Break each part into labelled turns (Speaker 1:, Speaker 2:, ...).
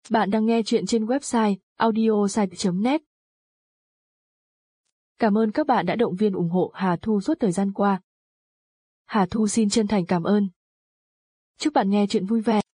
Speaker 1: Bạn đang nghe chuyện trên website audiosite.net. Cảm ơn các bạn đã động viên ủng hộ Hà Thu suốt thời gian qua. Hà Thu xin chân thành cảm ơn. Chúc bạn nghe chuyện vui vẻ.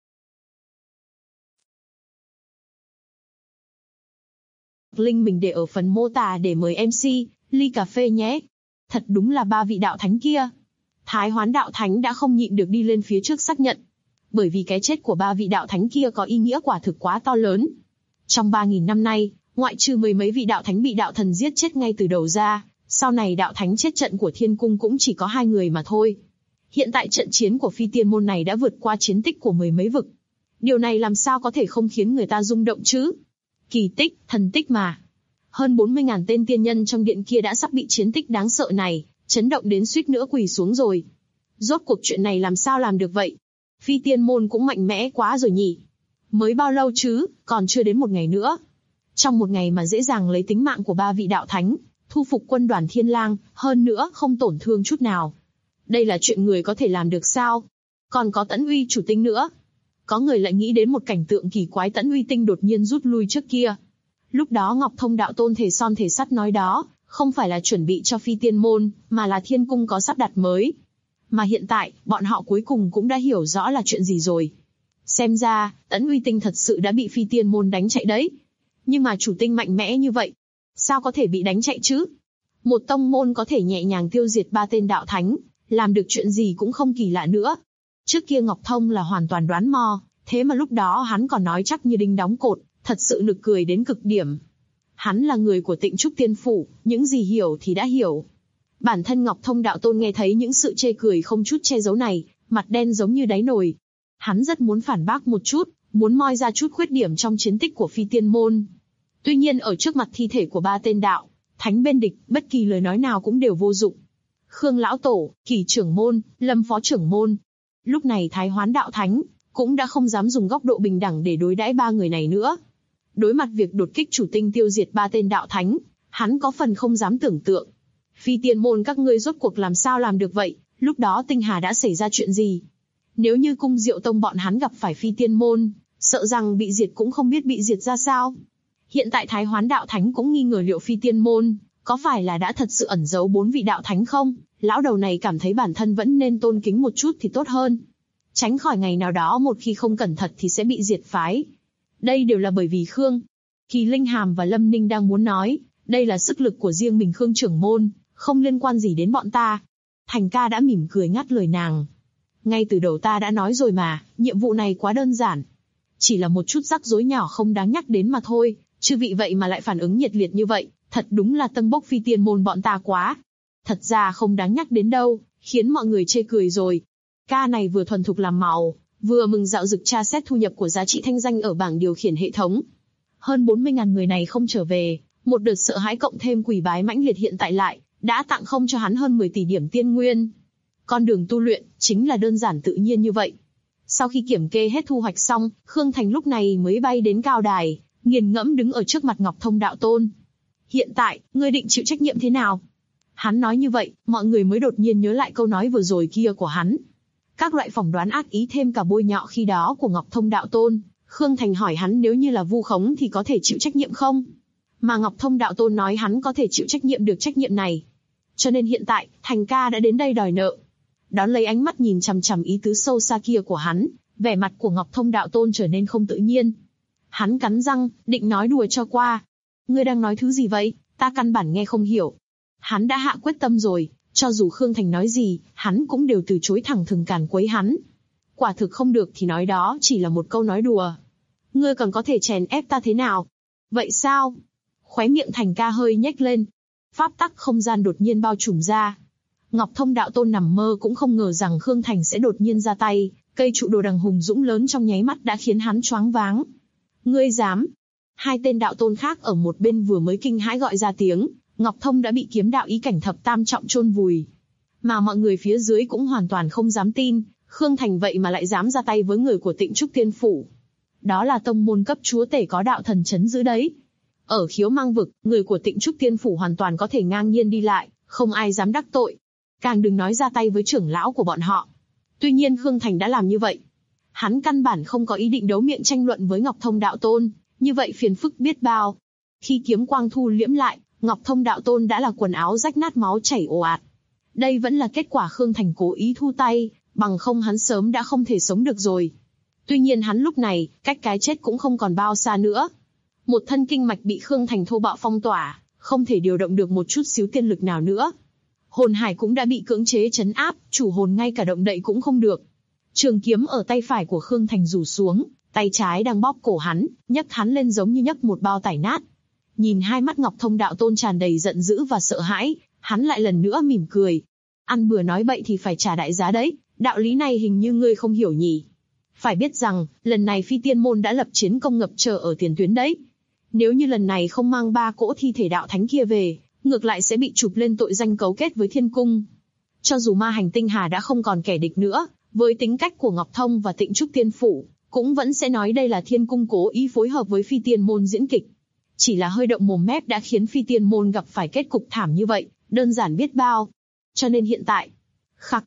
Speaker 2: Link mình để ở phần mô tả để mời MC ly cà phê nhé. Thật đúng là ba vị đạo thánh kia. Thái Hoán đạo thánh đã không nhịn được đi lên phía trước xác nhận. Bởi vì cái chết của ba vị đạo thánh kia có ý nghĩa quả thực quá to lớn. Trong 3.000 năm nay, ngoại trừ mười mấy vị đạo thánh bị đạo thần giết chết ngay từ đầu ra, sau này đạo thánh chết trận của thiên cung cũng chỉ có 2 người mà thôi. Hiện tại trận chiến của phi tiên môn này đã vượt qua chiến tích của mười mấy vực. Điều này làm sao có thể không khiến người ta rung động chứ? Kỳ tích, thần tích mà. Hơn 40.000 tên tiên nhân trong điện kia đã sắp bị chiến tích đáng sợ này chấn động đến suýt nữa quỳ xuống rồi. Rốt cuộc chuyện này làm sao làm được vậy? Phi tiên môn cũng mạnh mẽ quá rồi nhỉ? Mới bao lâu chứ, còn chưa đến một ngày nữa. Trong một ngày mà dễ dàng lấy tính mạng của ba vị đạo thánh, thu phục quân đoàn Thiên Lang, hơn nữa không tổn thương chút nào. Đây là chuyện người có thể làm được sao? Còn có Tẫn Uy chủ tinh nữa. Có người lại nghĩ đến một cảnh tượng kỳ quái, Tẫn Uy tinh đột nhiên rút lui trước kia. Lúc đó Ngọc Thông đạo tôn thề son thề sắt nói đó, không phải là chuẩn bị cho phi tiên môn, mà là thiên cung có sắp đặt mới. Mà hiện tại, bọn họ cuối cùng cũng đã hiểu rõ là chuyện gì rồi. Xem ra, Tẫn Uy tinh thật sự đã bị phi tiên môn đánh chạy đấy. Nhưng mà chủ tinh mạnh mẽ như vậy, sao có thể bị đánh chạy chứ? Một tông môn có thể nhẹ nhàng tiêu diệt 3 tên đạo thánh, làm được chuyện gì cũng không kỳ lạ nữa. Trước kia Ngọc Thông là hoàn toàn đoán mò, thế mà lúc đó hắn còn nói chắc như đinh đóng cột, thật sự nực cười đến cực điểm. Hắn là người của Tịnh Trúc Tiên Phủ, những gì hiểu thì đã hiểu. Bản thân Ngọc Thông đạo tôn nghe thấy những sự chê cười không chút che giấu này, mặt đen giống như đáy nồi. Hắn rất muốn phản bác một chút, muốn moi ra chút khuyết điểm trong chiến tích của phi tiên môn. Tuy nhiên ở trước mặt thi thể của 3 tên đạo thánh bên địch, bất kỳ lời nói nào cũng đều vô dụng. Khương lão tổ, Kỳ trưởng môn, Lâm phó trưởng môn. Lúc này Thái Hoán đạo thánh cũng đã không dám dùng góc độ bình đẳng để đối đãi 3 người này nữa. Đối mặt việc đột kích chủ tinh tiêu diệt 3 tên đạo thánh, hắn có phần không dám tưởng tượng. Phi tiên môn các ngươi rốt cuộc làm sao làm được vậy? Lúc đó Tinh Hà đã xảy ra chuyện gì? Nếu như Cung Diệu Tông bọn hắn gặp phải phi tiên môn, sợ rằng bị diệt cũng không biết bị diệt ra sao. Hiện tại Thái Hoán đạo thánh cũng nghi ngờ liệu phi tiên môn có phải là đã thật sự ẩn giấu 4 vị đạo thánh không? Lão đầu này cảm thấy bản thân vẫn nên tôn kính một chút thì tốt hơn. Tránh khỏi ngày nào đó một khi không cẩn thận thì sẽ bị diệt phái. Đây đều là bởi vì Khương Kỳ Linh Hàm và Lâm Ninh đang muốn nói, đây là sức lực của riêng mình Khương trưởng môn, không liên quan gì đến bọn ta. Thành ca đã mỉm cười ngắt lời nàng. Ngay từ đầu ta đã nói rồi mà, nhiệm vụ này quá đơn giản. Chỉ là một chút rắc rối nhỏ không đáng nhắc đến mà thôi, chứ vị vậy mà lại phản ứng nhiệt liệt như vậy, thật đúng là tâng bốc phi tiên môn bọn ta quá. Thật ra không đáng nhắc đến đâu, khiến mọi người chê cười rồi. Ca này vừa thuần thục làm màu, vừa mừng dạo dực tra xét thu nhập của giá trị thanh danh ở bảng điều khiển hệ thống. Hơn 40.000 người này không trở về, một đợt sợ hãi cộng thêm quỳ bái mãnh liệt hiện tại lại đã tặng không cho hắn hơn 10 tỷ điểm tiên nguyên. Con đường tu luyện chính là đơn giản tự nhiên như vậy. Sau khi kiểm kê hết thu hoạch xong, Khương Thành lúc này mới bay đến cao đài, nghiền ngẫm đứng ở trước mặt Ngọc Thông đạo tôn. Hiện tại, ngươi định chịu trách nhiệm thế nào? Hắn nói như vậy, mọi người mới đột nhiên nhớ lại câu nói vừa rồi kia của hắn. Các loại phỏng đoán ác ý thêm cả bôi nhọ khi đó của Ngọc Thông đạo tôn. Khương Thành hỏi hắn nếu như là vu khống thì có thể chịu trách nhiệm không? Mà Ngọc Thông đạo tôn nói hắn có thể chịu trách nhiệm được trách nhiệm này. Cho nên hiện tại, Thành ca đã đến đây đòi nợ. Đón lấy ánh mắt nhìn chằm chằm ý tứ sâu xa kia của hắn, vẻ mặt của Ngọc Thông đạo tôn trở nên không tự nhiên. Hắn cắn răng, định nói đùa cho qua. Ngươi đang nói thứ gì vậy? Ta căn bản nghe không hiểu. Hắn đã hạ quyết tâm rồi, cho dù Khương Thành nói gì, hắn cũng đều từ chối thẳng thừng càn quấy hắn. Quả thực không được thì nói đó chỉ là một câu nói đùa. Ngươi còn có thể chèn ép ta thế nào? Vậy sao? Khóe miệng Thành ca hơi nhếch lên. Pháp tắc không gian đột nhiên bao trùm ra. Ngọc Thông đạo tôn nằm mơ cũng không ngờ rằng Khương Thành sẽ đột nhiên ra tay, cây trụ đồ đằng hùng dũng lớn trong nháy mắt đã khiến hắn choáng váng. Ngươi dám? 2 tên đạo tôn khác ở một bên vừa mới kinh hãi gọi ra tiếng, Ngọc Thông đã bị kiếm đạo ý cảnh thập tam trọng chôn vùi. Mà mọi người phía dưới cũng hoàn toàn không dám tin, Khương Thành vậy mà lại dám ra tay với người của Tịnh Trúc Tiên Phủ. Đó là tông môn cấp chúa tể có đạo thần chấn giữ đấy. Ở Khiếu Mang vực, người của Tịnh Trúc Tiên Phủ hoàn toàn có thể ngang nhiên đi lại, không ai dám đắc tội. Càng đừng nói ra tay với trưởng lão của bọn họ. Tuy nhiên Khương Thành đã làm như vậy. Hắn căn bản không có ý định đấu miệng tranh luận với Ngọc Thông đạo tôn, như vậy phiền phức biết bao. Khi kiếm quang thu liễm lại, Ngọc Thông đạo tôn đã là quần áo rách nát máu chảy ồ ạt. Đây vẫn là kết quả Khương Thành cố ý thu tay, bằng không hắn sớm đã không thể sống được rồi. Tuy nhiên hắn lúc này, cách cái chết cũng không còn bao xa nữa. Một thân kinh mạch bị Khương Thành thô bạo phong tỏa, không thể điều động được một chút xíu tiên lực nào nữa. Hồn hải cũng đã bị cưỡng chế trấn áp, chủ hồn ngay cả động đậy cũng không được. Trường kiếm ở tay phải của Khương Thành rủ xuống, tay trái đang bóp cổ hắn, nhấc hắn lên giống như nhấc một bao tải nát. Nhìn hai mắt Ngọc Thông đạo tôn tràn đầy giận dữ và sợ hãi, hắn lại lần nữa mỉm cười. Ăn bừa nói bậy thì phải trả đại giá đấy, đạo lý này hình như ngươi không hiểu nhỉ. Phải biết rằng, lần này Phi Tiên Môn đã lập chiến công ngập trời ở tiền tuyến đấy. Nếu như lần này không mang 3 cỗ thi thể đạo thánh kia về, ngược lại sẽ bị chụp lên tội danh cấu kết với Thiên Cung. Cho dù ma hành tinh hà đã không còn kẻ địch nữa, với tính cách của Ngọc Thông và Tịnh Trúc Tiên Phủ, cũng vẫn sẽ nói đây là Thiên Cung cố ý phối hợp với Phi Tiên Môn diễn kịch. Chỉ là hơi động mồm mép đã khiến Phi Tiên Môn gặp phải kết cục thảm như vậy, đơn giản biết bao. Cho nên hiện tại, khặc,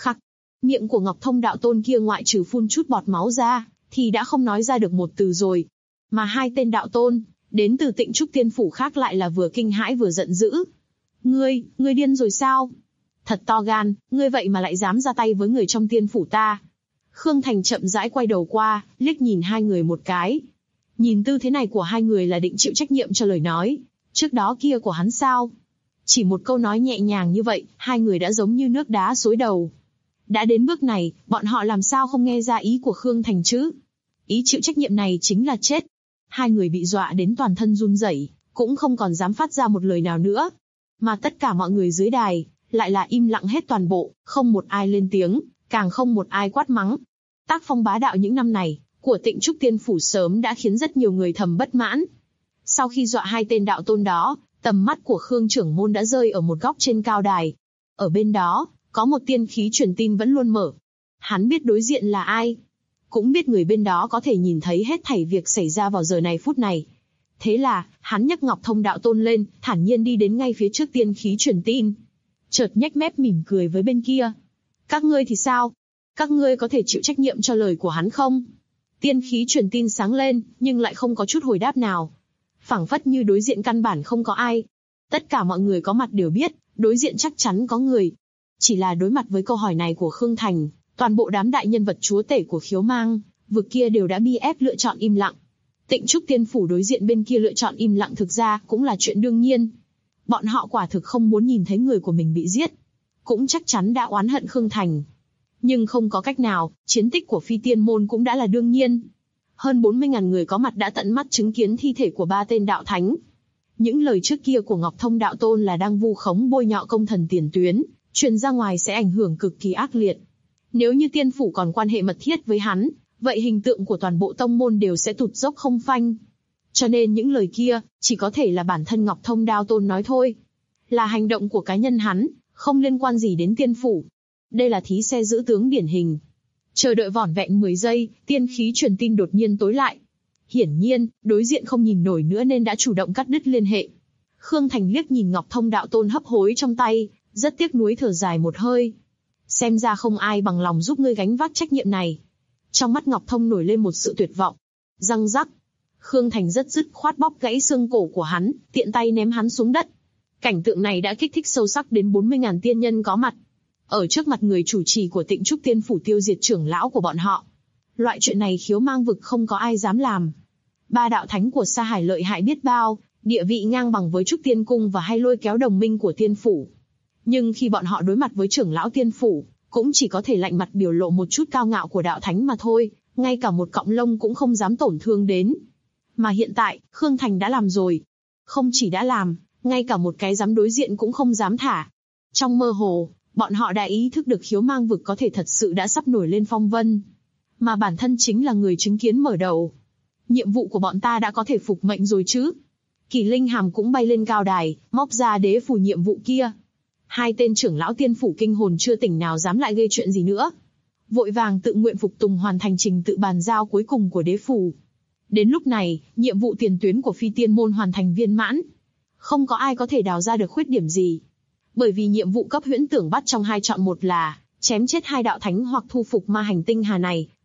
Speaker 2: miệng của Ngọc Thông đạo tôn kia ngoại trừ phun chút bọt máu ra, thì đã không nói ra được một từ rồi. Mà hai tên đạo tôn, đến từ Tịnh Trúc Tiên Phủ khác lại là vừa kinh hãi vừa giận dữ. Ngươi điên rồi sao? Thật to gan, ngươi vậy mà lại dám ra tay với người trong tiên phủ ta. Khương Thành chậm rãi quay đầu qua, liếc nhìn hai người một cái. Nhìn tư thế này của hai người là định chịu trách nhiệm cho lời nói trước đó kia của hắn sao? Chỉ một câu nói nhẹ nhàng như vậy, hai người đã giống như nước đá xối đầu. Đã đến bước này, bọn họ làm sao không nghe ra ý của Khương Thành chứ? Ý chịu trách nhiệm này chính là chết. Hai người bị dọa đến toàn thân run rẩy, cũng không còn dám phát ra một lời nào nữa. Mà tất cả mọi người dưới đài, lại là im lặng hết toàn bộ, không một ai lên tiếng, càng không một ai quát mắng. Tác phong bá đạo những năm này, của Tịnh Trúc Tiên Phủ sớm đã khiến rất nhiều người thầm bất mãn. Sau khi dọa hai tên đạo tôn đó, tầm mắt của Khương trưởng môn đã rơi ở một góc trên cao đài. Ở bên đó, có một tiên khí truyền tin vẫn luôn mở. Hắn biết đối diện là ai, cũng biết người bên đó có thể nhìn thấy hết thảy việc xảy ra vào giờ này phút này. Thế là, hắn nhấc Ngọc Thông đạo tôn lên, thản nhiên đi đến ngay phía trước tiên khí truyền tin. Chợt nhếch mép mỉm cười với bên kia. Các ngươi thì sao? Các ngươi có thể chịu trách nhiệm cho lời của hắn không? Tiên khí truyền tin sáng lên, nhưng lại không có chút hồi đáp nào. Phảng phất như đối diện căn bản không có ai. Tất cả mọi người có mặt đều biết, đối diện chắc chắn có người. Chỉ là đối mặt với câu hỏi này của Khương Thành, toàn bộ đám đại nhân vật chúa tể của Khiếu Mang vực kia đều đã bi ép lựa chọn im lặng. Tịnh Trúc Tiên Phủ đối diện bên kia lựa chọn im lặng thực ra cũng là chuyện đương nhiên. Bọn họ quả thực không muốn nhìn thấy người của mình bị giết. Cũng chắc chắn đã oán hận Khương Thành. Nhưng không có cách nào, chiến tích của Phi Tiên Môn cũng đã là đương nhiên. Hơn 40.000 người có mặt đã tận mắt chứng kiến thi thể của 3 tên đạo thánh. Những lời trước kia của Ngọc Thông đạo tôn là đang vu khống bôi nhọ công thần tiền tuyến, truyền ra ngoài sẽ ảnh hưởng cực kỳ ác liệt. Nếu như tiên phủ còn quan hệ mật thiết với hắn, vậy hình tượng của toàn bộ tông môn đều sẽ tụt dốc không phanh. Cho nên những lời kia, chỉ có thể là bản thân Ngọc Thông đạo tôn nói thôi. Là hành động của cá nhân hắn, không liên quan gì đến tiên phủ. Đây là thí xe giữ tướng điển hình. Chờ đợi vỏn vẹn 10 giây, tiên khí truyền tin đột nhiên tối lại. Hiển nhiên, đối diện không nhìn nổi nữa nên đã chủ động cắt đứt liên hệ. Khương Thành liếc nhìn Ngọc Thông đạo tôn hấp hối trong tay, rất tiếc nuối thở dài một hơi. Xem ra không ai bằng lòng giúp ngươi gánh vác trách nhiệm này. Trong mắt Ngọc Thông nổi lên một sự tuyệt vọng. Răng rắc. Khương Thành rất dứt khoát bóp gãy xương cổ của hắn, tiện tay ném hắn xuống đất. Cảnh tượng này đã kích thích sâu sắc đến 40.000 tiên nhân có mặt. Ở trước mặt người chủ trì của Tịnh Trúc Tiên Phủ tiêu diệt trưởng lão của bọn họ. Loại chuyện này Khiếu Mang vực không có ai dám làm. 3 đạo thánh của Sa Hải lợi hại biết bao, địa vị ngang bằng với Trúc Tiên Cung và hay lôi kéo đồng minh của Tiên Phủ. Nhưng khi bọn họ đối mặt với trưởng lão Tiên Phủ, cũng chỉ có thể lạnh mặt biểu lộ một chút cao ngạo của đạo thánh mà thôi, ngay cả một cọng lông cũng không dám tổn thương đến. Mà hiện tại, Khương Thành đã làm rồi. Không chỉ đã làm, ngay cả một cái dám đối diện cũng không dám thả. Trong mơ hồ, bọn họ đã ý thức được Khiếu Mang vực có thể thật sự đã sắp nổi lên phong vân. Mà bản thân chính là người chứng kiến mở đầu. Nhiệm vụ của bọn ta đã có thể phục mệnh rồi chứ. Kỳ Linh Hàm cũng bay lên cao đài, móc ra đế phù nhiệm vụ kia. 2 tên trưởng lão Tiên Phủ kinh hồn chưa tỉnh nào dám lại gây chuyện gì nữa. Vội vàng tự nguyện phục tùng hoàn thành trình tự bàn giao cuối cùng của đế phù. Đến lúc này, nhiệm vụ tiền tuyến của Phi Tiên Môn hoàn thành viên mãn. Không có ai có thể đào ra được khuyết điểm gì. Bởi vì nhiệm vụ cấp huyễn tưởng bắt trong 2 chọn 1 là chém chết 2 đạo thánh hoặc thu phục ma hành tinh hà này,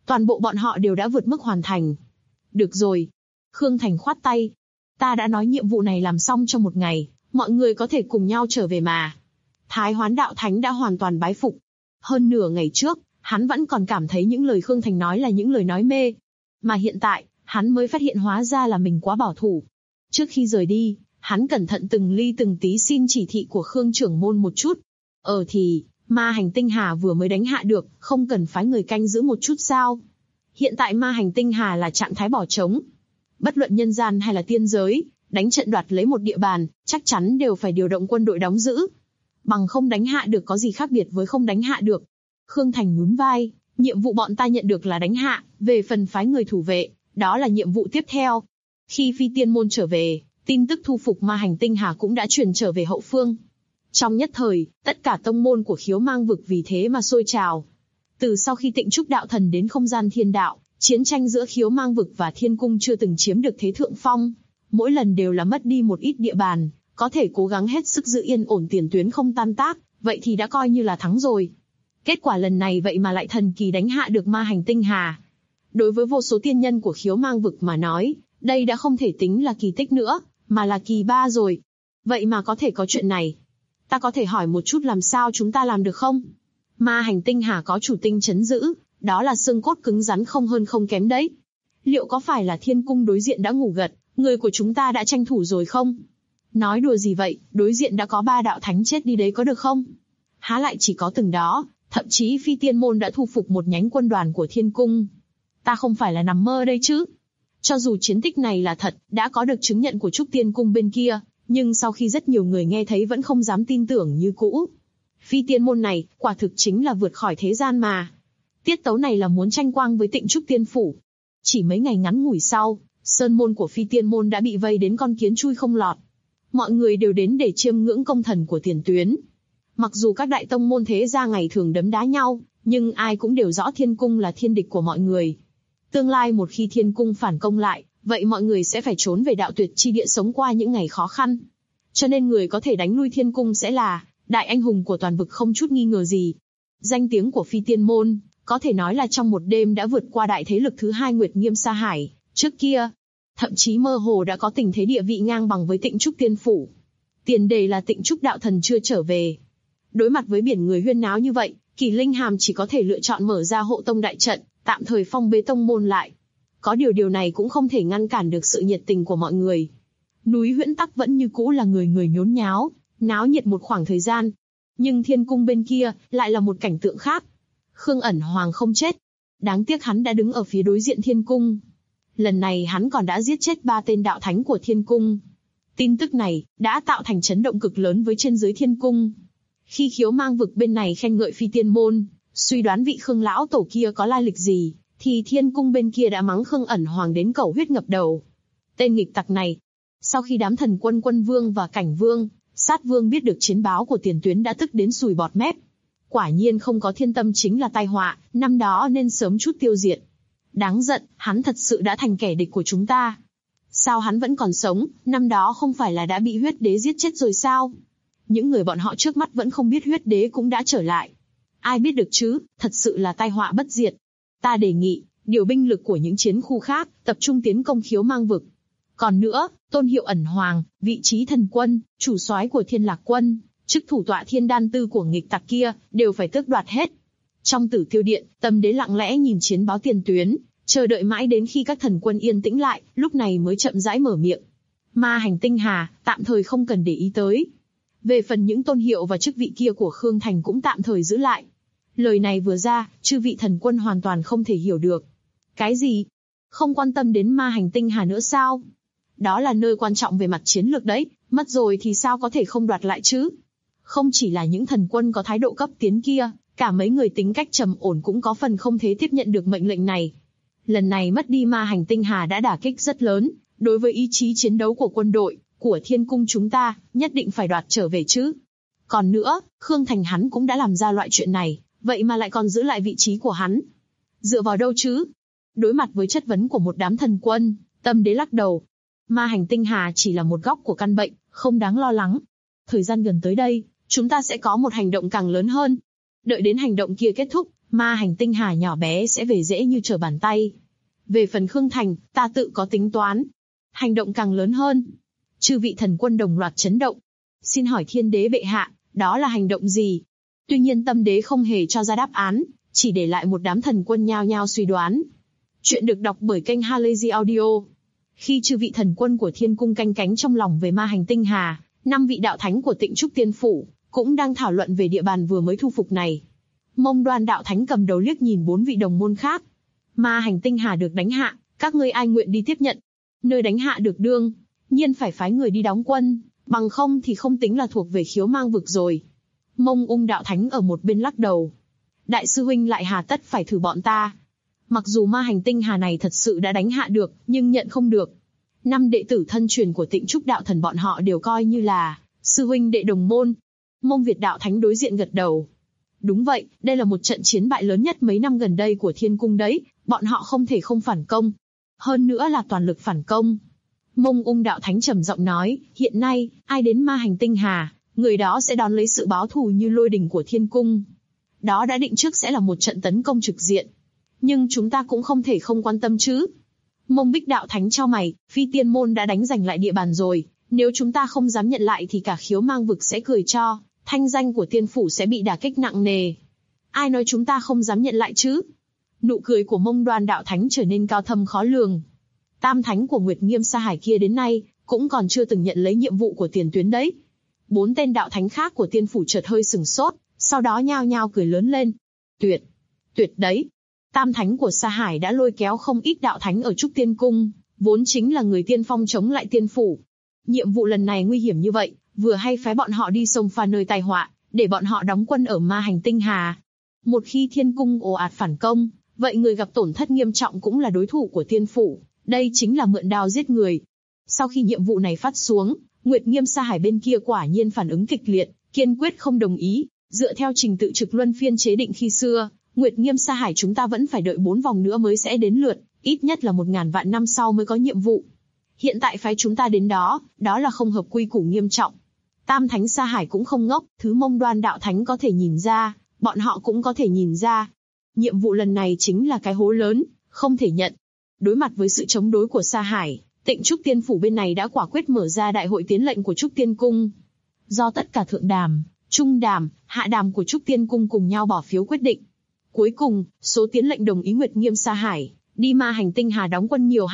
Speaker 2: Toàn bộ bọn họ đều đã vượt mức hoàn thành. Được rồi. Khương Thành khoát tay. Ta đã nói nhiệm vụ này làm xong trong một ngày, mọi người có thể cùng nhau trở về mà. Thái Hoán đạo thánh đã hoàn toàn bái phục. Hơn nửa ngày trước, hắn vẫn còn cảm thấy những lời Khương Thành nói là những lời nói mê. Mà hiện tại, hắn mới phát hiện hóa ra là mình quá bảo thủ. Trước khi rời đi, hắn cẩn thận từng ly từng tí xin chỉ thị của Khương trưởng môn một chút. Ma hành tinh hà vừa mới đánh hạ được, không cần phái người canh giữ một chút sao? Hiện tại ma hành tinh hà là trạng thái bỏ trống. Bất luận nhân gian hay là tiên giới, đánh trận đoạt lấy một địa bàn, chắc chắn đều phải điều động quân đội đóng giữ. Bằng không đánh hạ được có gì khác biệt với không đánh hạ được. Khương Thành nhún vai, nhiệm vụ bọn ta nhận được là đánh hạ, về phần phái người thủ vệ, đó là nhiệm vụ tiếp theo. Khi Phi Tiên Môn trở về, tin tức thu phục ma hành tinh hà cũng đã truyền trở về hậu phương. Trong nhất thời, tất cả tông môn của Khiếu Mang vực vì thế mà sôi trào. Từ sau khi Tịnh Trúc đạo thần đến không gian thiên đạo, chiến tranh giữa Khiếu Mang vực và Thiên Cung chưa từng chiếm được thế thượng phong. Mỗi lần đều là mất đi một ít địa bàn, có thể cố gắng hết sức giữ yên ổn tiền tuyến không tan tác, vậy thì đã coi như là thắng rồi. Kết quả lần này vậy mà lại thần kỳ đánh hạ được ma hành tinh hà. Đối với vô số tiên nhân của Khiếu Mang vực mà nói, đây đã không thể tính là kỳ tích nữa, mà là kỳ ba rồi. Vậy mà có thể có chuyện này. Ta có thể hỏi một chút làm sao chúng ta làm được không? Ma hành tinh hà có chủ tinh trấn giữ, đó là xương cốt cứng rắn không hơn không kém đấy. Liệu có phải là Thiên Cung đối diện đã ngủ gật, người của chúng ta đã tranh thủ rồi không? Nói đùa gì vậy, đối diện đã có 3 đạo thánh chết đi đấy có được không? Há lại chỉ có từng đó, thậm chí Phi Tiên Môn đã thu phục một nhánh quân đoàn của Thiên Cung. Ta không phải là nằm mơ đây chứ? Cho dù chiến tích này là thật, đã có được chứng nhận của Trúc Tiên Cung bên kia, nhưng sau khi rất nhiều người nghe thấy vẫn không dám tin tưởng như cũ. Phi Tiên Môn này, quả thực chính là vượt khỏi thế gian mà. Tiết tấu này là muốn tranh quang với Tịnh Trúc Tiên Phủ. Chỉ mấy ngày ngắn ngủi sau, sơn môn của Phi Tiên Môn đã bị vây đến con kiến chui không lọt. Mọi người đều đến để chiêm ngưỡng công thần của tiền tuyến. Mặc dù các đại tông môn thế gia ngày thường đấm đá nhau, nhưng ai cũng đều rõ Thiên Cung là thiên địch của mọi người. Tương lai một khi Thiên Cung phản công lại, vậy mọi người sẽ phải trốn về đạo tuyệt chi địa sống qua những ngày khó khăn. Cho nên người có thể đánh lui Thiên Cung sẽ là đại anh hùng của toàn vực không chút nghi ngờ gì. Danh tiếng của Phi Tiên Môn, có thể nói là trong một đêm đã vượt qua đại thế lực thứ hai Nguyệt Nghiêm Sa Hải, trước kia. Thậm chí mơ hồ đã có tình thế địa vị ngang bằng với Tịnh Trúc Tiên Phủ. Tiền đề là Tịnh Trúc đạo thần chưa trở về. Đối mặt với biển người huyên náo như vậy, Kỳ Linh Hàm chỉ có thể lựa chọn mở ra hộ tông đại trận, tạm thời phong bế tông môn lại. Có điều này cũng không thể ngăn cản được sự nhiệt tình của mọi người. Núi Huyễn Tắc vẫn như cũ là người nhốn nháo, náo nhiệt một khoảng thời gian. Nhưng Thiên Cung bên kia, lại là một cảnh tượng khác. Khương Ẩn Hoàng không chết. Đáng tiếc hắn đã đứng ở phía đối diện Thiên Cung. Lần này hắn còn đã giết chết 3 tên đạo thánh của Thiên Cung. Tin tức này, đã tạo thành chấn động cực lớn với trên dưới Thiên Cung. Khi Khiếu Mang vực bên này khen ngợi Phi Tiên Môn, suy đoán vị Khương lão tổ kia có lai lịch gì, thì Thiên Cung bên kia đã mắng Khương Ẩn Hoàng đến cẩu huyết ngập đầu. Tên nghịch tặc này. Sau khi đám thần quân Quân Vương và Cảnh Vương, Sát Vương biết được chiến báo của tiền tuyến đã tức đến sùi bọt mép. Quả nhiên không có thiên tâm chính là tai họa, năm đó nên sớm chút tiêu diệt. Đáng giận, hắn thật sự đã thành kẻ địch của chúng ta. Sao hắn vẫn còn sống, năm đó không phải là đã bị huyết đế giết chết rồi sao? Những người bọn họ trước mắt vẫn không biết huyết đế cũng đã trở lại. Ai biết được chứ, thật sự là tai họa bất diệt. Ta đề nghị, điều binh lực của những chiến khu khác, tập trung tiến công Khiếu Mang vực. Còn nữa, tôn hiệu Ẩn Hoàng, vị trí thần quân, chủ soái của Thiên Lạc quân, chức thủ tọa Thiên Đan Tư của nghịch tặc kia, đều phải tước đoạt hết. Trong Tử Tiêu Điện, Tâm Đế lặng lẽ nhìn chiến báo tiền tuyến, chờ đợi mãi đến khi các thần quân yên tĩnh lại, lúc này mới chậm rãi mở miệng. Ma hành tinh hà, tạm thời không cần để ý tới. Về phần những tôn hiệu và chức vị kia của Khương Thành cũng tạm thời giữ lại. Lời này vừa ra, chư vị thần quân hoàn toàn không thể hiểu được. Cái gì? Không quan tâm đến ma hành tinh hà nữa sao? Đó là nơi quan trọng về mặt chiến lược đấy, mất rồi thì sao có thể không đoạt lại chứ? Không chỉ là những thần quân có thái độ cấp tiến kia, cả mấy người tính cách trầm ổn cũng có phần không thể tiếp nhận được mệnh lệnh này. Lần này mất đi ma hành tinh hà đã đả kích rất lớn, đối với ý chí chiến đấu của quân đội, của Thiên Cung chúng ta, nhất định phải đoạt trở về chứ. Còn nữa, Khương Thành hắn cũng đã làm ra loại chuyện này, vậy mà lại còn giữ lại vị trí của hắn. Dựa vào đâu chứ? Đối mặt với chất vấn của một đám thần quân, Tâm Đế lắc đầu. Ma hành tinh hà chỉ là một góc của căn bệnh, không đáng lo lắng. Thời gian gần tới đây, chúng ta sẽ có một hành động càng lớn hơn. Đợi đến hành động kia kết thúc, Ma hành tinh hà nhỏ bé sẽ về dễ như trở bàn tay. Về phần Khương Thành, ta tự có tính toán. Hành động càng lớn hơn. Chư vị thần quân đồng loạt chấn động. Xin hỏi thiên đế bệ hạ, đó là hành động gì? Tuy nhiên tâm đế không hề cho ra đáp án, chỉ để lại một đám thần quân nhao nhao suy đoán. Chuyện được đọc bởi kênh Halazy Audio. Khi chư vị thần quân của thiên cung canh cánh trong lòng về ma hành tinh hà, 5 vị đạo thánh của Tịnh Trúc Tiên Phủ cũng đang thảo luận về địa bàn vừa mới thu phục này. Mông Đoan đạo thánh cầm đầu liếc nhìn 4 vị đồng môn khác. Ma hành tinh hà được đánh hạ, các ngươi ai nguyện đi tiếp nhận? Nơi đánh hạ được đương nhiên phải phái người đi đóng quân, bằng không thì không tính là thuộc về Khiếu Mang vực rồi. Mông Ung đạo thánh ở một bên lắc đầu. Đại sư huynh lại hà tất phải thử bọn ta. Mặc dù ma hành tinh hà này thật sự đã đánh hạ được, nhưng nhận không được. 5 đệ tử thân truyền của Tịnh Trúc đạo thần bọn họ đều coi như là sư huynh đệ đồng môn. Mông Việt đạo thánh đối diện gật đầu. Đúng vậy, đây là một trận chiến bại lớn nhất mấy năm gần đây của thiên cung đấy, bọn họ không thể không phản công. Hơn nữa là toàn lực phản công. Mông Ung đạo thánh trầm giọng nói, hiện nay, ai đến ma hành tinh hà, người đó sẽ đón lấy sự báo thù như lôi đình của thiên cung. Đó đã định trước sẽ là một trận tấn công trực diện. Nhưng chúng ta cũng không thể không quan tâm chứ. Mông Bích đạo thánh chau mày, Phi Tiên môn đã đánh giành lại địa bàn rồi, nếu chúng ta không dám nhận lại thì cả Khiếu Mang vực sẽ cười cho, thanh danh của tiên phủ sẽ bị đả kích nặng nề. Ai nói chúng ta không dám nhận lại chứ? Nụ cười của Mông Đoan đạo thánh trở nên cao thâm khó lường. Tam thánh của Nguyệt Nghiêm Sa Hải kia đến nay cũng còn chưa từng nhận lấy nhiệm vụ của tiền tuyến đấy. 4 tên đạo thánh khác của tiên phủ chợt hơi sừng sốt, sau đó nhao nhao cười lớn lên. Tuyệt đấy. Tam thánh của Sa Hải đã lôi kéo không ít đạo thánh ở Trúc Tiên Cung, vốn chính là người tiên phong chống lại tiên phủ. Nhiệm vụ lần này nguy hiểm như vậy, vừa hay phái bọn họ đi xông pha nơi tai họa, để bọn họ đóng quân ở ma hành tinh hà. Một khi thiên cung ồ ạt phản công, vậy người gặp tổn thất nghiêm trọng cũng là đối thủ của tiên phủ, đây chính là mượn đao giết người. Sau khi nhiệm vụ này phát xuống, Nguyệt Nghiêm Sa Hải bên kia quả nhiên phản ứng kịch liệt, kiên quyết không đồng ý. Dựa theo trình tự trực luân phiên chế định khi xưa, Nguyệt Nghiêm Sa Hải chúng ta vẫn phải đợi 4 vòng nữa mới sẽ đến lượt, ít nhất là 1000 vạn năm sau mới có nhiệm vụ. Hiện tại phái chúng ta đến đó, đó là không hợp quy củ nghiêm trọng. Tam thánh Sa Hải cũng không ngốc, thứ Mông Đoan đạo thánh có thể nhìn ra, bọn họ cũng có thể nhìn ra. Nhiệm vụ lần này chính là cái hố lớn, không thể nhận. Đối mặt với sự chống đối của Sa Hải, Tịnh Trúc Tiên Phủ bên này đã quả quyết mở ra đại hội tiến lệnh của Trúc Tiên Cung. Do tất cả thượng đàm, trung đàm, hạ đàm của Trúc Tiên Cung cùng nhau bỏ phiếu quyết định. Cuối cùng, số tiến lệnh đồng ý Nguyệt Nghiêm Sa Hải đi ma hành tinh hà đóng quân nhiều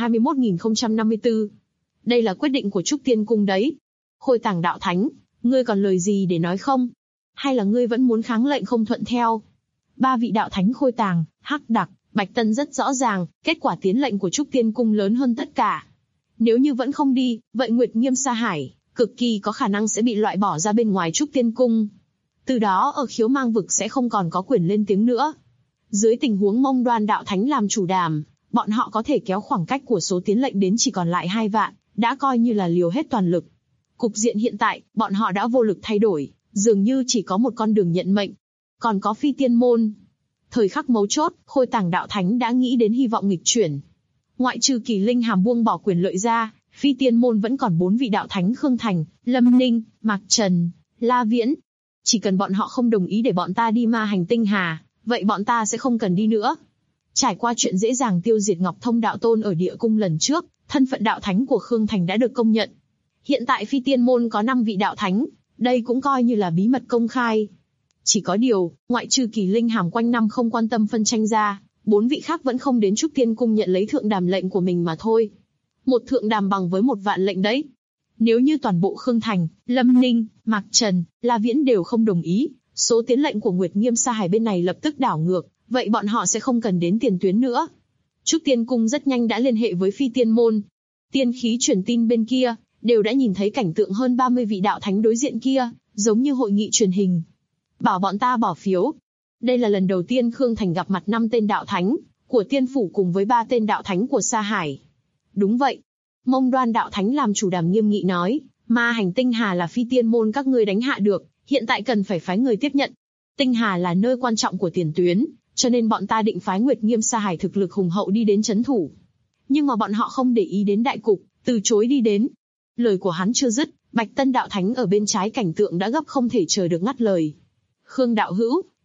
Speaker 2: 21.054. Đây là quyết định của Trúc Tiên Cung đấy. Khôi Tàng đạo thánh, ngươi còn lời gì để nói không? Hay là ngươi vẫn muốn kháng lệnh không thuận theo? 3 vị đạo thánh Khôi Tàng, Hắc Đặc, Bạch Tân rất rõ ràng, kết quả tiến lệnh của Trúc Tiên Cung lớn hơn tất cả. Nếu như vẫn không đi, vậy Nguyệt Nghiêm Sa Hải cực kỳ có khả năng sẽ bị loại bỏ ra bên ngoài Trúc Tiên Cung. Từ đó ở Khiếu Mang vực sẽ không còn có quyền lên tiếng nữa. Dưới tình huống Mông Đoan đạo thánh làm chủ đàm, bọn họ có thể kéo khoảng cách của số tiến lệnh đến chỉ còn lại 2 vạn, đã coi như là liều hết toàn lực. Cục diện hiện tại, bọn họ đã vô lực thay đổi, dường như chỉ có một con đường nhận mệnh. Còn có Phi Tiên môn. Thời khắc mấu chốt, Khôi Tàng đạo thánh đã nghĩ đến hy vọng nghịch chuyển. Ngoại trừ Kỳ Linh Hàm buông bỏ quyền lợi ra, Phi Tiên môn vẫn còn 4 vị đạo thánh Khương Thành, Lâm Ninh, Mạc Trần, La Viễn. Chỉ cần bọn họ không đồng ý để bọn ta đi ma hành tinh hà, vậy bọn ta sẽ không cần đi nữa. Trải qua chuyện dễ dàng tiêu diệt Ngọc Thông đạo tôn ở địa cung lần trước, thân phận đạo thánh của Khương Thành đã được công nhận. Hiện tại Phi Tiên môn có 5 vị đạo thánh, đây cũng coi như là bí mật công khai. Chỉ có điều, ngoại trừ Kỳ Linh Hàm quanh năm không quan tâm phân tranh ra, 4 vị khác vẫn không đến Trúc Tiên Cung nhận lấy thượng đàm lệnh của mình mà thôi. Một thượng đàm bằng với 1 vạn lệnh đấy. Nếu như toàn bộ Khương Thành, Lâm Ninh, Mạc Trần, La Viễn đều không đồng ý, số tiến lệnh của Nguyệt Nghiêm Sa Hải bên này lập tức đảo ngược, vậy bọn họ sẽ không cần đến tiền tuyến nữa. Trúc Tiên Cung rất nhanh đã liên hệ với Phi Tiên môn. Tiên khí truyền tin bên kia, đều đã nhìn thấy cảnh tượng hơn 30 vị đạo thánh đối diện kia, giống như hội nghị truyền hình. Bảo bọn ta bỏ phiếu. Đây là lần đầu tiên Khương Thành gặp mặt 5 tên đạo thánh của tiên phủ cùng với 3 tên đạo thánh của Sa Hải. Đúng vậy. Mông Đoan đạo thánh làm chủ đàm nghiêm nghị nói, ma hành tinh hà là Phi Tiên môn các ngươi đánh hạ được, hiện tại cần phải phái người tiếp nhận. Tinh hà là nơi quan trọng của tiền tuyến, cho nên bọn ta định phái Nguyệt Nghiêm Sa Hải thực lực hùng hậu đi đến trấn thủ. Nhưng mà bọn họ không để ý đến đại cục, từ chối đi đến. Lời của hắn chưa dứt, Bạch Tân đạo thánh ở bên trái cảnh tượng đã gấp không thể chờ được ngắt lời. Khương đạo hữu,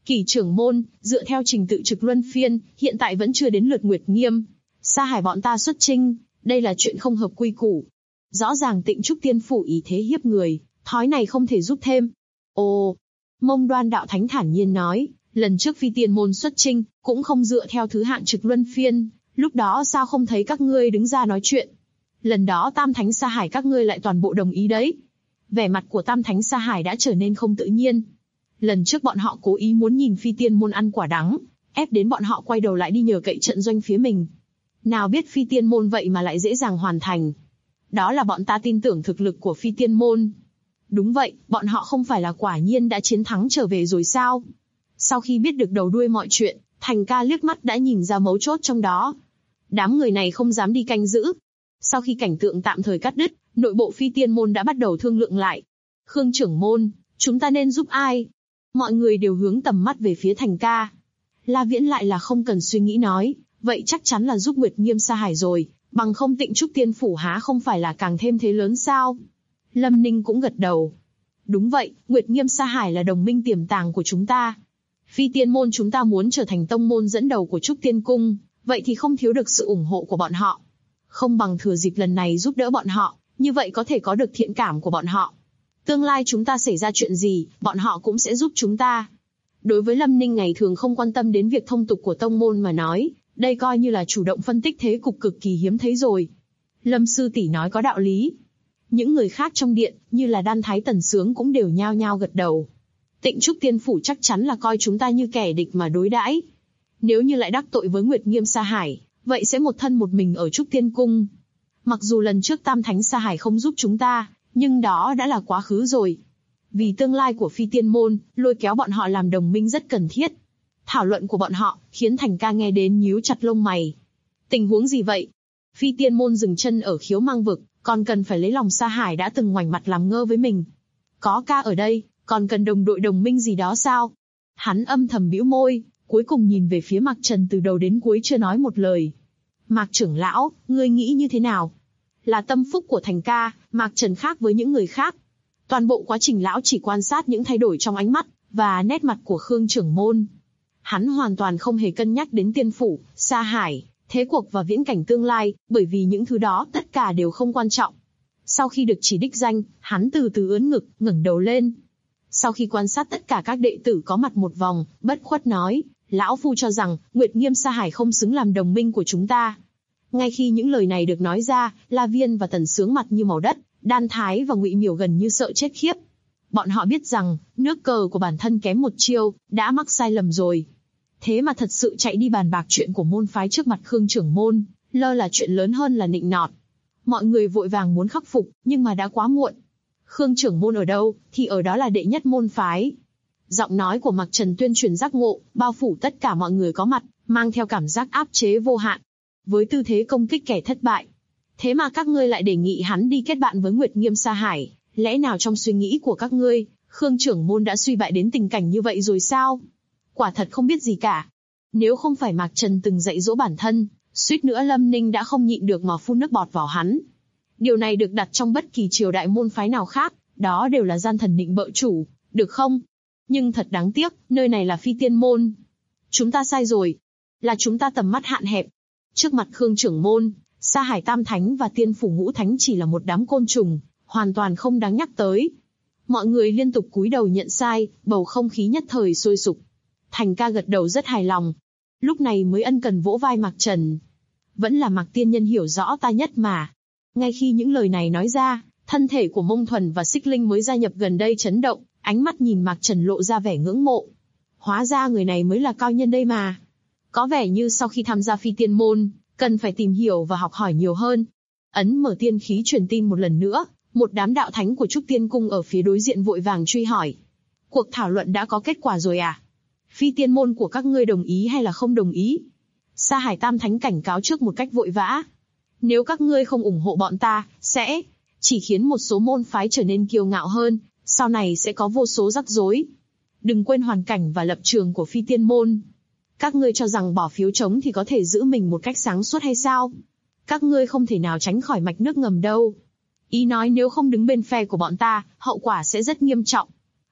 Speaker 2: Kỷ trưởng môn, dựa theo trình tự trực luân phiên, hiện tại vẫn chưa đến lượt Nguyệt Nghiêm. Sa Hải bọn ta xuất chinh, đây là chuyện không hợp quy củ. Rõ ràng Tịnh Trúc Tiên phủ ý thế hiếp người, thói này không thể giúp thêm. Ồ, Mông Đoan đạo thánh thản nhiên nói, lần trước phi tiên môn xuất chinh, cũng không dựa theo thứ hạng trực luân phiên, lúc đó sao không thấy các ngươi đứng ra nói chuyện. Lần đó Tam Thánh Sa Hải các ngươi lại toàn bộ đồng ý đấy. Vẻ mặt của Tam Thánh Sa Hải đã trở nên không tự nhiên. Lần trước bọn họ cố ý muốn nhìn phi tiên môn ăn quả đắng, ép đến bọn họ quay đầu lại đi nhờ cậy trận doanh phía mình. Nào biết phi tiên môn vậy mà lại dễ dàng hoàn thành. Đó là bọn ta tin tưởng thực lực của phi tiên môn. Đúng vậy, bọn họ không phải là quả nhiên đã chiến thắng trở về rồi sao? Sau khi biết được đầu đuôi mọi chuyện, Thành ca liếc mắt đã nhìn ra mấu chốt trong đó. Đám người này không dám đi canh giữ. Sau khi cảnh tượng tạm thời cắt đứt, nội bộ phi tiên môn đã bắt đầu thương lượng lại. Khương trưởng môn, chúng ta nên giúp ai? Mọi người đều hướng tầm mắt về phía Thành ca. La Viễn lại là không cần suy nghĩ nói, vậy chắc chắn là giúp Nguyệt Nghiêm Sa Hải rồi, bằng không Tịnh Trúc Tiên phủ há không phải là càng thêm thế lớn sao? Lâm Ninh cũng gật đầu. Đúng vậy, Nguyệt Nghiêm Sa Hải là đồng minh tiềm tàng của chúng ta. Phi tiên môn chúng ta muốn trở thành tông môn dẫn đầu của Trúc Tiên Cung, vậy thì không thiếu được sự ủng hộ của bọn họ. Không bằng thừa dịp lần này giúp đỡ bọn họ, như vậy có thể có được thiện cảm của bọn họ. Tương lai chúng ta xảy ra chuyện gì, bọn họ cũng sẽ giúp chúng ta. Đối với Lâm Ninh ngày thường không quan tâm đến việc thông tục của tông môn mà nói, đây coi như là chủ động phân tích thế cục cực kỳ hiếm thấy rồi. Lâm sư tỷ nói có đạo lý. Những người khác trong điện, như là Đan Thái Tần Sướng cũng đều nhao nhao gật đầu. Tịnh Trúc Tiên phủ chắc chắn là coi chúng ta như kẻ địch mà đối đãi. Nếu như lại đắc tội với Nguyệt Nghiêm Sa Hải, vậy sẽ một thân một mình ở Trúc Tiên Cung. Mặc dù lần trước Tam Thánh Sa Hải không giúp chúng ta, nhưng đó đã là quá khứ rồi. Vì tương lai của phi tiên môn, lôi kéo bọn họ làm đồng minh rất cần thiết. Thảo luận của bọn họ, khiến Thành ca nghe đến nhíu chặt lông mày. Tình huống gì vậy? Phi tiên môn dừng chân ở Khiếu Mang vực, còn cần phải lấy lòng Sa Hải đã từng ngoảnh mặt làm ngơ với mình. Có ca ở đây, còn cần đồng đội đồng minh gì đó sao? Hắn âm thầm bĩu môi, cuối cùng nhìn về phía Mạc Trần từ đầu đến cuối chưa nói một lời. Mạc trưởng lão, ngươi nghĩ như thế nào? Là tâm phúc của Thành ca, Mạc Trần khác với những người khác. Toàn bộ quá trình lão chỉ quan sát những thay đổi trong ánh mắt và nét mặt của Khương trưởng môn. Hắn hoàn toàn không hề cân nhắc đến tiên phủ, Sa Hải, thế cuộc và viễn cảnh tương lai, bởi vì những thứ đó tất cả đều không quan trọng. Sau khi được chỉ đích danh, hắn từ từ ưỡn ngực, ngẩng đầu lên. Sau khi quan sát tất cả các đệ tử có mặt một vòng, bất khuất nói, lão phu cho rằng Nguyệt Nghiêm Sa Hải không xứng làm đồng minh của chúng ta. Ngay khi những lời này được nói ra, La Viên và Tần Sướng mặt như màu đất, Đan Thái và Ngụy Miểu gần như sợ chết khiếp. Bọn họ biết rằng, nước cờ của bản thân kém một chiêu, đã mắc sai lầm rồi. Thế mà thật sự chạy đi bàn bạc chuyện của môn phái trước mặt Khương trưởng môn, lơ là chuyện lớn hơn là nịnh nọt. Mọi người vội vàng muốn khắc phục, nhưng mà đã quá muộn. Khương trưởng môn ở đâu, thì ở đó là đệ nhất môn phái. Giọng nói của Mạc Trần tuyên truyền giác ngộ, bao phủ tất cả mọi người có mặt, mang theo cảm giác áp chế vô hạn. Với tư thế công kích kẻ thất bại. Thế mà các ngươi lại đề nghị hắn đi kết bạn với Nguyệt Nghiêm Sa Hải, lẽ nào trong suy nghĩ của các ngươi, Khương trưởng môn đã suy bại đến tình cảnh như vậy rồi sao? Quả thật không biết gì cả. Nếu không phải Mạc Trần từng dạy dỗ bản thân, suýt nữa Lâm Ninh đã không nhịn được mà phun nước bọt vào hắn. Điều này được đặt trong bất kỳ triều đại môn phái nào khác, đó đều là gian thần nịnh bợ chủ, được không? Nhưng thật đáng tiếc, nơi này là phi tiên môn. Chúng ta sai rồi. Là chúng ta tầm mắt hạn hẹp. Trước mặt Khương trưởng môn, Sa Hải Tam Thánh và Tiên phủ Ngũ Thánh chỉ là một đám côn trùng, hoàn toàn không đáng nhắc tới. Mọi người liên tục cúi đầu nhận sai, bầu không khí nhất thời sôi sục. Thành ca gật đầu rất hài lòng. Lúc này mới ân cần vỗ vai Mạc Trần. Vẫn là Mạc tiên nhân hiểu rõ ta nhất mà. Ngay khi những lời này nói ra, thân thể của Mông Thuần và Xích Linh mới gia nhập gần đây chấn động, ánh mắt nhìn Mạc Trần lộ ra vẻ ngưỡng mộ. Hóa ra người này mới là cao nhân đây mà. Có vẻ như sau khi tham gia phi tiên môn, cần phải tìm hiểu và học hỏi nhiều hơn. Ấn mở tiên khí truyền tin một lần nữa, một đám đạo thánh của Trúc Tiên Cung ở phía đối diện vội vàng truy hỏi. Cuộc thảo luận đã có kết quả rồi à? Phi tiên môn của các ngươi đồng ý hay là không đồng ý? Sa Hải Tam Thánh cảnh cáo trước một cách vội vã. Nếu các ngươi không ủng hộ bọn ta, sẽ chỉ khiến một số môn phái trở nên kiêu ngạo hơn, sau này sẽ có vô số rắc rối. Đừng quên hoàn cảnh và lập trường của phi tiên môn. Các ngươi cho rằng bỏ phiếu trống thì có thể giữ mình một cách sáng suốt hay sao? Các ngươi không thể nào tránh khỏi mạch nước ngầm đâu. Ý nói nếu không đứng bên phe của bọn ta, hậu quả sẽ rất nghiêm trọng.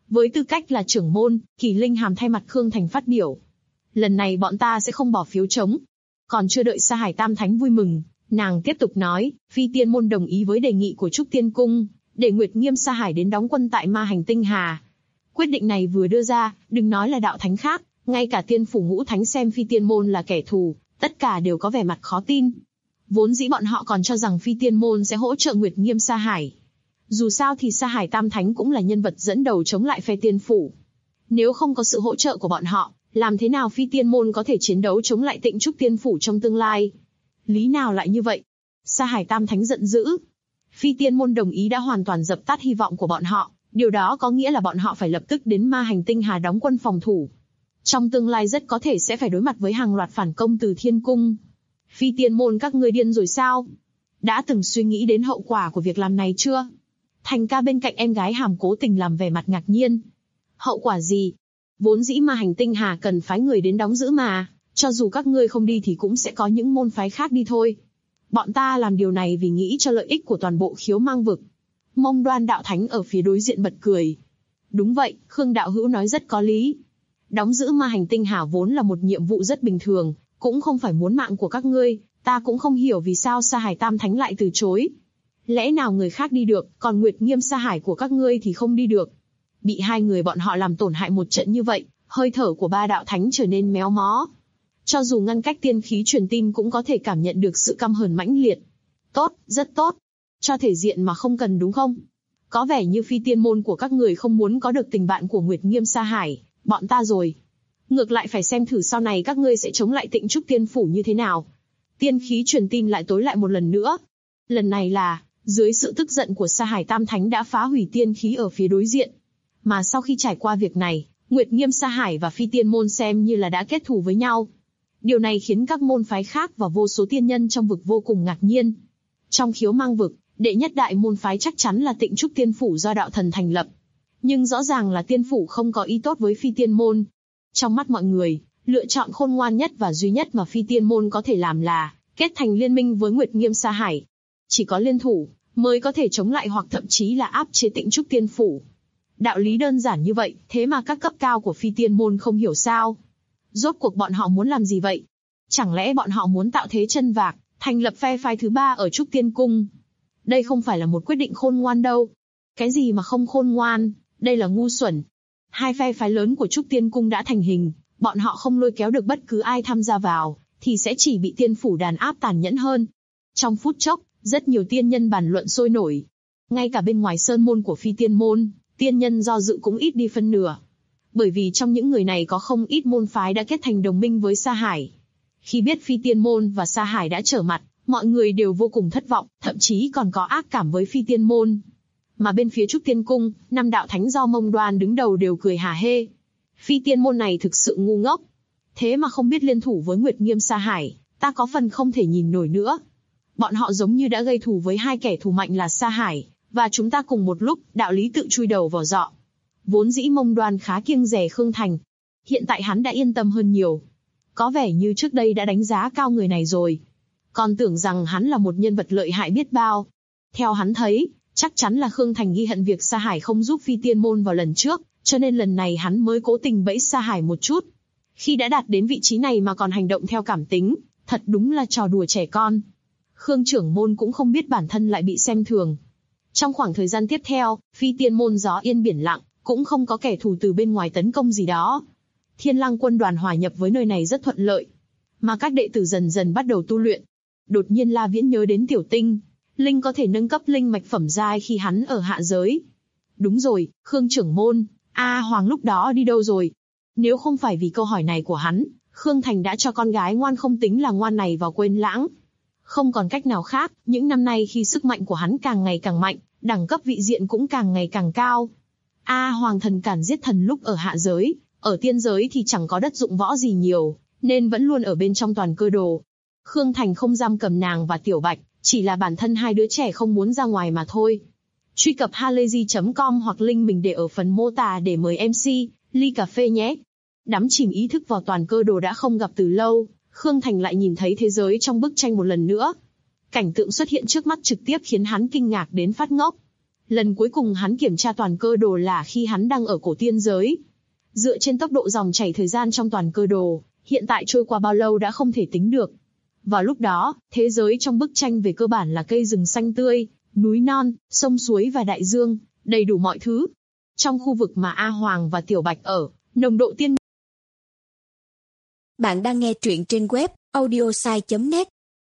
Speaker 2: Với tư cách là trưởng môn, Kỳ Linh Hàm thay mặt Khương Thành phát biểu. Lần này bọn ta sẽ không bỏ phiếu trống. Còn chưa đợi Sa Hải Tam Thánh vui mừng, nàng tiếp tục nói, Phi Tiên Môn đồng ý với đề nghị của Trúc Tiên Cung, để Nguyệt Nghiêm Sa Hải đến đóng quân tại Ma Hành Tinh Hà. Quyết định này vừa đưa ra, đừng nói là đạo thánh khác, ngay cả Tiên Phủ Ngũ Thánh xem Phi Tiên Môn là kẻ thù, tất cả đều có vẻ mặt khó tin. Vốn dĩ bọn họ còn cho rằng Phi Tiên Môn sẽ hỗ trợ Nguyệt Nghiêm Sa Hải. Dù sao thì Sa Hải Tam Thánh cũng là nhân vật dẫn đầu chống lại phe Tiên Phủ. Nếu không có sự hỗ trợ của bọn họ, làm thế nào Phi Tiên Môn có thể chiến đấu chống lại Tịnh Trúc Tiên Phủ trong tương lai? Lý nào lại như vậy? Sa Hải Tam Thánh giận dữ. Phi Tiên Môn đồng ý đã hoàn toàn dập tắt hy vọng của bọn họ, điều đó có nghĩa là bọn họ phải lập tức đến Ma Hành Tinh Hà đóng quân phòng thủ. Trong tương lai rất có thể sẽ phải đối mặt với hàng loạt phản công từ Thiên Cung. Phi Tiên Môn các ngươi điên rồi sao? Đã từng suy nghĩ đến hậu quả của việc làm này chưa? Thành ca bên cạnh em gái Hàm cố tình làm vẻ mặt ngạc nhiên. Hậu quả gì? Vốn dĩ Ma Hành Tinh Hà cần phái người đến đóng giữ mà, cho dù các ngươi không đi thì cũng sẽ có những môn phái khác đi thôi. Bọn ta làm điều này vì nghĩ cho lợi ích của toàn bộ Khiếu Mang vực. Mông Đoan đạo thánh ở phía đối diện bật cười. Đúng vậy, Khương đạo hữu nói rất có lý. Đóng giữ Ma Hành Tinh Hà vốn là một nhiệm vụ rất bình thường, cũng không phải muốn mạng của các ngươi, ta cũng không hiểu vì sao Sa Hải Tam Thánh lại từ chối. Lẽ nào người khác đi được, còn Nguyệt Nghiêm Sa Hải của các ngươi thì không đi được? Bị hai người bọn họ làm tổn hại một trận như vậy, hơi thở của ba đạo thánh trở nên méo mó. Cho dù ngăn cách tiên khí truyền tin cũng có thể cảm nhận được sự căm hờn mãnh liệt. Tốt, rất tốt. Cho thể diện mà không cần đúng không? Có vẻ như Phi Tiên Môn của các người không muốn có được tình bạn của Nguyệt Nghiêm Sa Hải, bọn ta rồi. Ngược lại phải xem thử sau này các ngươi sẽ chống lại Tịnh Trúc Tiên Phủ như thế nào. Tiên khí truyền tin lại tối lại một lần nữa. Lần này là, dưới sự tức giận của Sa Hải Tam Thánh đã phá hủy tiên khí ở phía đối diện. Mà sau khi trải qua việc này, Nguyệt Nghiêm Sa Hải và Phi Tiên Môn xem như là đã kết thù với nhau. Điều này khiến các môn phái khác và vô số tiên nhân trong vực vô cùng ngạc nhiên. Trong Khiếu Mang vực, đệ nhất đại môn phái chắc chắn là Tịnh Trúc Tiên Phủ do đạo thần thành lập. Nhưng rõ ràng là Tiên Phủ không có ý tốt với Phi Tiên Môn. Trong mắt mọi người, lựa chọn khôn ngoan nhất và duy nhất mà Phi Tiên Môn có thể làm là kết thành liên minh với Nguyệt Nghiêm Sa Hải. Chỉ có liên thủ mới có thể chống lại hoặc thậm chí là áp chế Tịnh Trúc Tiên Phủ. Đạo lý đơn giản như vậy, thế mà các cấp cao của Phi Tiên Môn không hiểu sao. Rốt cuộc bọn họ muốn làm gì vậy? Chẳng lẽ bọn họ muốn tạo thế chân vạc, thành lập phe phái thứ ba ở Trúc Tiên Cung? Đây không phải là một quyết định khôn ngoan đâu. Cái gì mà không khôn ngoan, đây là ngu xuẩn. Hai phe phái lớn của Trúc Tiên Cung đã thành hình, bọn họ không lôi kéo được bất cứ ai tham gia vào, thì sẽ chỉ bị Tiên Phủ đàn áp tàn nhẫn hơn. Trong phút chốc, rất nhiều tiên nhân bàn luận sôi nổi. Ngay cả bên ngoài sơn môn của Phi Tiên Môn, tiên nhân do dự cũng ít đi phân nửa. Bởi vì trong những người này có không ít môn phái đã kết thành đồng minh với Sa Hải. Khi biết Phi Tiên Môn và Sa Hải đã trở mặt, mọi người đều vô cùng thất vọng, thậm chí còn có ác cảm với Phi Tiên Môn. Mà bên phía Trúc Tiên Cung, năm đạo thánh do Mông Đoan đứng đầu đều cười hả hê. Phi Tiên Môn này thực sự ngu ngốc. Thế mà không biết liên thủ với Nguyệt Nghiêm Sa Hải, ta có phần không thể nhìn nổi nữa. Bọn họ giống như đã gây thù với hai kẻ thù mạnh là Sa Hải, và chúng ta cùng một lúc, đạo lý tự chui đầu vào giọ. Vốn dĩ Mông Đoan khá kiêng dè Khương Thành. Hiện tại hắn đã yên tâm hơn nhiều. Có vẻ như trước đây đã đánh giá cao người này rồi. Còn tưởng rằng hắn là một nhân vật lợi hại biết bao. Theo hắn thấy, chắc chắn là Khương Thành ghi hận việc Sa Hải không giúp Phi Tiên Môn vào lần trước, cho nên lần này hắn mới cố tình bẫy Sa Hải một chút. Khi đã đạt đến vị trí này mà còn hành động theo cảm tính, thật đúng là trò đùa trẻ con. Khương trưởng môn cũng không biết bản thân lại bị xem thường. Trong khoảng thời gian tiếp theo, Phi Tiên Môn gió yên biển lặng, cũng không có kẻ thù từ bên ngoài tấn công gì đó. Thiên Lăng quân đoàn hòa nhập với nơi này rất thuận lợi, mà các đệ tử dần dần bắt đầu tu luyện. Đột nhiên La Viễn nhớ đến Tiểu Tinh, Linh có thể nâng cấp linh mạch phẩm giai khi hắn ở hạ giới. Đúng rồi, Khương trưởng môn, Hoàng lúc đó đi đâu rồi? Nếu không phải vì câu hỏi này của hắn, Khương Thành đã cho con gái ngoan không tính là ngoan này vào quên lãng. Không còn cách nào khác, những năm nay khi sức mạnh của hắn càng ngày càng mạnh, đẳng cấp vị diện cũng càng ngày càng cao. Hoàng thần càn giết thần lúc ở hạ giới, ở tiên giới thì chẳng có đất dụng võ gì nhiều, nên vẫn luôn ở bên trong toàn cơ đồ. Khương Thành không giam cầm nàng và Tiểu Bạch, chỉ là bản thân hai đứa trẻ không muốn ra ngoài mà thôi. Truy cập halayzi.com hoặc link mình để ở phần mô tả để mời MC, ly cà phê nhé. Đắm chìm ý thức vào toàn cơ đồ đã không gặp từ lâu, Khương Thành lại nhìn thấy thế giới trong bức tranh một lần nữa. Cảnh tượng xuất hiện trước mắt trực tiếp khiến hắn kinh ngạc đến phát ngốc. Lần cuối cùng hắn kiểm tra toàn cơ đồ là khi hắn đang ở cổ tiên giới. Dựa trên tốc độ dòng chảy thời gian trong toàn cơ đồ, hiện tại trôi qua bao lâu đã không thể tính được. Vào lúc đó, thế giới trong bức tranh về cơ bản là cây rừng xanh tươi, núi non, sông suối và đại dương, đầy đủ mọi thứ. Trong khu vực mà A Hoàng và Tiểu Bạch ở, nồng độ tiên.
Speaker 3: Bạn đang nghe truyện trên web audiosai.net.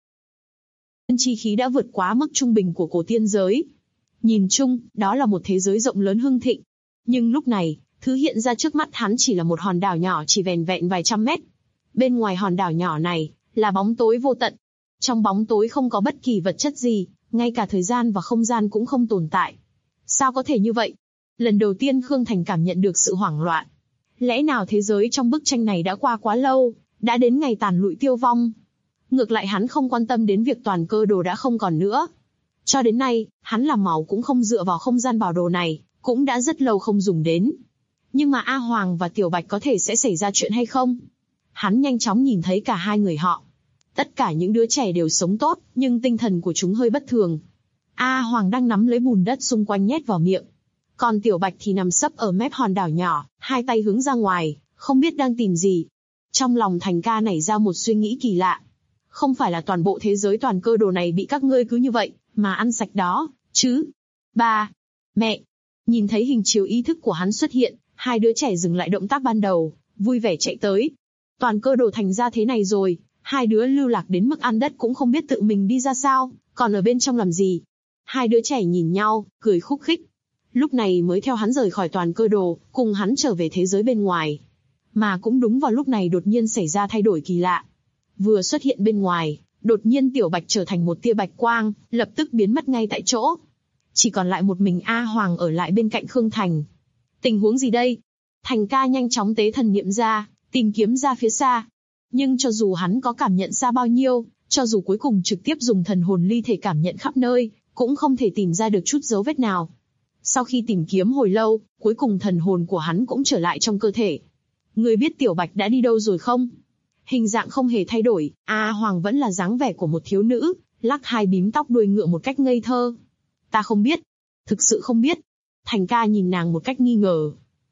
Speaker 2: Chi khí đã vượt quá mức trung bình của cổ tiên giới. Nhìn chung, đó là một thế giới rộng lớn hưng thịnh. Nhưng lúc này, thứ hiện ra trước mắt hắn chỉ là một hòn đảo nhỏ chỉ vẻn vẹn vài trăm mét. Bên ngoài hòn đảo nhỏ này, là bóng tối vô tận. Trong bóng tối không có bất kỳ vật chất gì, ngay cả thời gian và không gian cũng không tồn tại. Sao có thể như vậy? Lần đầu tiên Khương Thành cảm nhận được sự hoảng loạn. Lẽ nào thế giới trong bức tranh này đã qua quá lâu, đã đến ngày tàn lụi tiêu vong? Ngược lại hắn không quan tâm đến việc toàn cơ đồ đã không còn nữa. Cho đến nay, hắn làm màu cũng không dựa vào không gian bảo đồ này, cũng đã rất lâu không dùng đến. Nhưng mà A Hoàng và Tiểu Bạch có thể sẽ xảy ra chuyện hay không? Hắn nhanh chóng nhìn thấy cả hai người họ. Tất cả những đứa trẻ đều sống tốt, nhưng tinh thần của chúng hơi bất thường. A Hoàng đang nắm lấy bùn đất xung quanh nhét vào miệng. Còn Tiểu Bạch thì nằm sấp ở mép hòn đảo nhỏ, hai tay hướng ra ngoài, không biết đang tìm gì. Trong lòng Thành Ca nảy ra một suy nghĩ kỳ lạ. Không phải là toàn bộ thế giới toàn cơ đồ này bị các ngươi cứ như vậy, mà ăn sạch đó, chứ? Ba, mẹ. Nhìn thấy hình chiếu ý thức của hắn xuất hiện, hai đứa trẻ dừng lại động tác ban đầu, vui vẻ chạy tới. Toàn cơ đồ thành ra thế này rồi, hai đứa lưu lạc đến mức ăn đất cũng không biết tự mình đi ra sao, còn ở bên trong làm gì. Hai đứa trẻ nhìn nhau, cười khúc khích. Lúc này mới theo hắn rời khỏi toàn cơ đồ, cùng hắn trở về thế giới bên ngoài. Mà cũng đúng vào lúc này đột nhiên xảy ra thay đổi kỳ lạ. Vừa xuất hiện bên ngoài, đột nhiên Tiểu Bạch trở thành một tia bạch quang, lập tức biến mất ngay tại chỗ. Chỉ còn lại một mình A Hoàng ở lại bên cạnh Khương Thành. Tình huống gì đây? Thành Ca nhanh chóng tế thần niệm ra, tìm kiếm ra phía xa. Nhưng cho dù hắn có cảm nhận xa bao nhiêu, cho dù cuối cùng trực tiếp dùng thần hồn ly thể cảm nhận khắp nơi, cũng không thể tìm ra được chút dấu vết nào. Sau khi tìm kiếm hồi lâu, cuối cùng thần hồn của hắn cũng trở lại trong cơ thể. Ngươi biết Tiểu Bạch đã đi đâu rồi không? Hình dạng không hề thay đổi, A Hoàng vẫn là dáng vẻ của một thiếu nữ, lắc hai bím tóc đuôi ngựa một cách ngây thơ. Ta không biết. Thực sự không biết. Thành Ca nhìn nàng một cách nghi ngờ.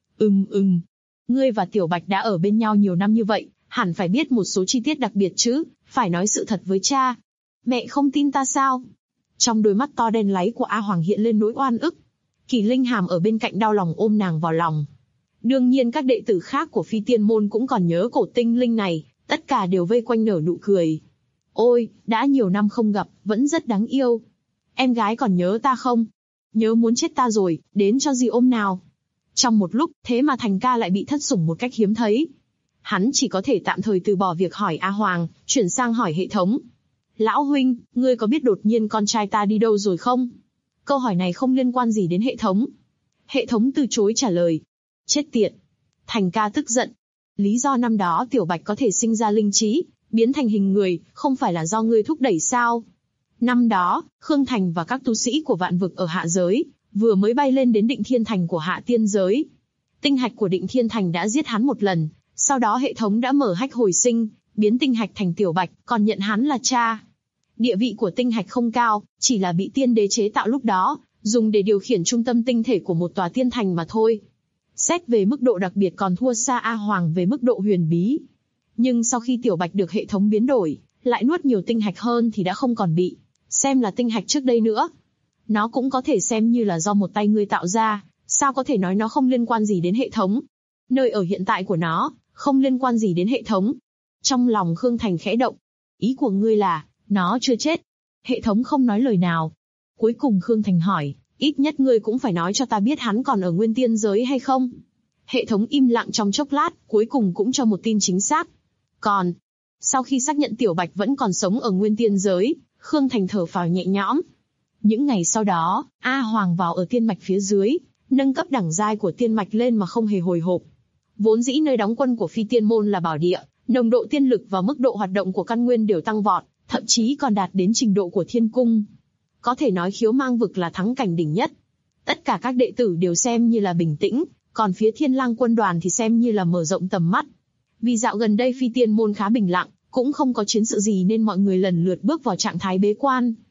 Speaker 2: Ngươi và Tiểu Bạch đã ở bên nhau nhiều năm như vậy, hẳn phải biết một số chi tiết đặc biệt chứ, phải nói sự thật với cha. Mẹ không tin ta sao? Trong đôi mắt to đen láy của A Hoàng hiện lên nỗi oan ức. Kỳ Linh Hàm ở bên cạnh đau lòng ôm nàng vào lòng. Đương nhiên các đệ tử khác của Phi Tiên Môn cũng còn nhớ cổ tinh linh này, tất cả đều vây quanh nở nụ cười. Ôi, đã nhiều năm không gặp, vẫn rất đáng yêu. Em gái còn nhớ ta không? Nhớ muốn chết ta rồi, đến cho dì ôm nào. Trong một lúc, thế mà Thành Ca lại bị thất sủng một cách hiếm thấy. Hắn chỉ có thể tạm thời từ bỏ việc hỏi A Hoàng, chuyển sang hỏi hệ thống. Lão huynh, ngươi có biết đột nhiên con trai ta đi đâu rồi không? Câu hỏi này không liên quan gì đến hệ thống. Hệ thống từ chối trả lời. Chết tiệt. Thành Ca tức giận. Lý do năm đó Tiểu Bạch có thể sinh ra linh trí, biến thành hình người, không phải là do ngươi thúc đẩy sao? Năm đó, Khương Thành và các tu sĩ của vạn vực ở hạ giới, vừa mới bay lên đến Định Thiên Thành của hạ tiên giới. Tinh hạch của Định Thiên Thành đã giết hắn một lần, sau đó hệ thống đã mở hách hồi sinh, biến tinh hạch thành Tiểu Bạch, còn nhận hắn là cha. Địa vị của tinh hạch không cao, chỉ là bị tiên đế chế tạo lúc đó, dùng để điều khiển trung tâm tinh thể của một tòa tiên thành mà thôi. Xét về mức độ đặc biệt còn thua xa A Hoàng về mức độ huyền bí. Nhưng sau khi Tiểu Bạch được hệ thống biến đổi, lại nuốt nhiều tinh hạch hơn thì đã không còn bị xem là tinh hạch trước đây nữa. Nó cũng có thể xem như là do một tay ngươi tạo ra, sao có thể nói nó không liên quan gì đến hệ thống. Nơi ở hiện tại của nó, không liên quan gì đến hệ thống. Trong lòng Khương Thành khẽ động. Ý của ngươi là, nó chưa chết. Hệ thống không nói lời nào. Cuối cùng Khương Thành hỏi, ít nhất ngươi cũng phải nói cho ta biết hắn còn ở nguyên tiên giới hay không. Hệ thống im lặng trong chốc lát, cuối cùng cũng cho một tin chính xác. Còn, sau khi xác nhận Tiểu Bạch vẫn còn sống ở nguyên tiên giới, Khương Thành thở phào nhẹ nhõm. Những ngày sau đó, A Hoàng vào ở tiên mạch phía dưới, nâng cấp đẳng giai của tiên mạch lên mà không hề hồi hộp. Vốn dĩ nơi đóng quân của Phi Tiên Môn là bảo địa, nồng độ tiên lực và mức độ hoạt động của căn nguyên đều tăng vọt, thậm chí còn đạt đến trình độ của Thiên Cung. Có thể nói Khiếu Mang vực là thắng cảnh đỉnh nhất. Tất cả các đệ tử đều xem như là bình tĩnh, còn phía Thiên Lang quân đoàn thì xem như là mở rộng tầm mắt. Vì dạo gần đây Phi Tiên Môn khá bình lặng, cũng không có chiến sự gì nên mọi người lần lượt bước vào trạng thái bế quan.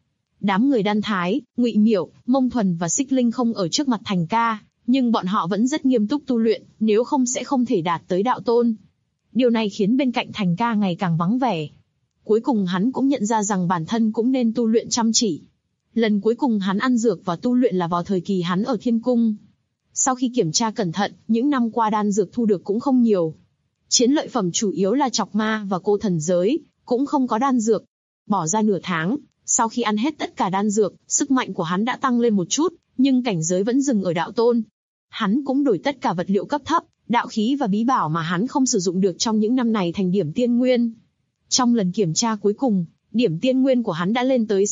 Speaker 2: Đám người Đan Thái, Ngụy Miểu, Mông Thuần và Xích Linh không ở trước mặt Thành Ca, nhưng bọn họ vẫn rất nghiêm túc tu luyện, nếu không sẽ không thể đạt tới đạo tôn. Điều này khiến bên cạnh Thành Ca ngày càng vắng vẻ. Cuối cùng hắn cũng nhận ra rằng bản thân cũng nên tu luyện chăm chỉ. Lần cuối cùng hắn ăn dược và tu luyện là vào thời kỳ hắn ở Thiên Cung. Sau khi kiểm tra cẩn thận, những năm qua đan dược thu được cũng không nhiều. Chiến lợi phẩm chủ yếu là chọc ma và cô thần giới, cũng không có đan dược. Bỏ ra nửa tháng, sau khi ăn hết tất cả đan dược, sức mạnh của hắn đã tăng lên một chút, nhưng cảnh giới vẫn dừng ở đạo tôn. Hắn cũng đổi tất cả vật liệu cấp thấp, đạo khí và bí bảo mà hắn không sử dụng được trong những năm này thành điểm tiên nguyên. Trong lần kiểm tra cuối cùng, điểm tiên nguyên của hắn đã lên tới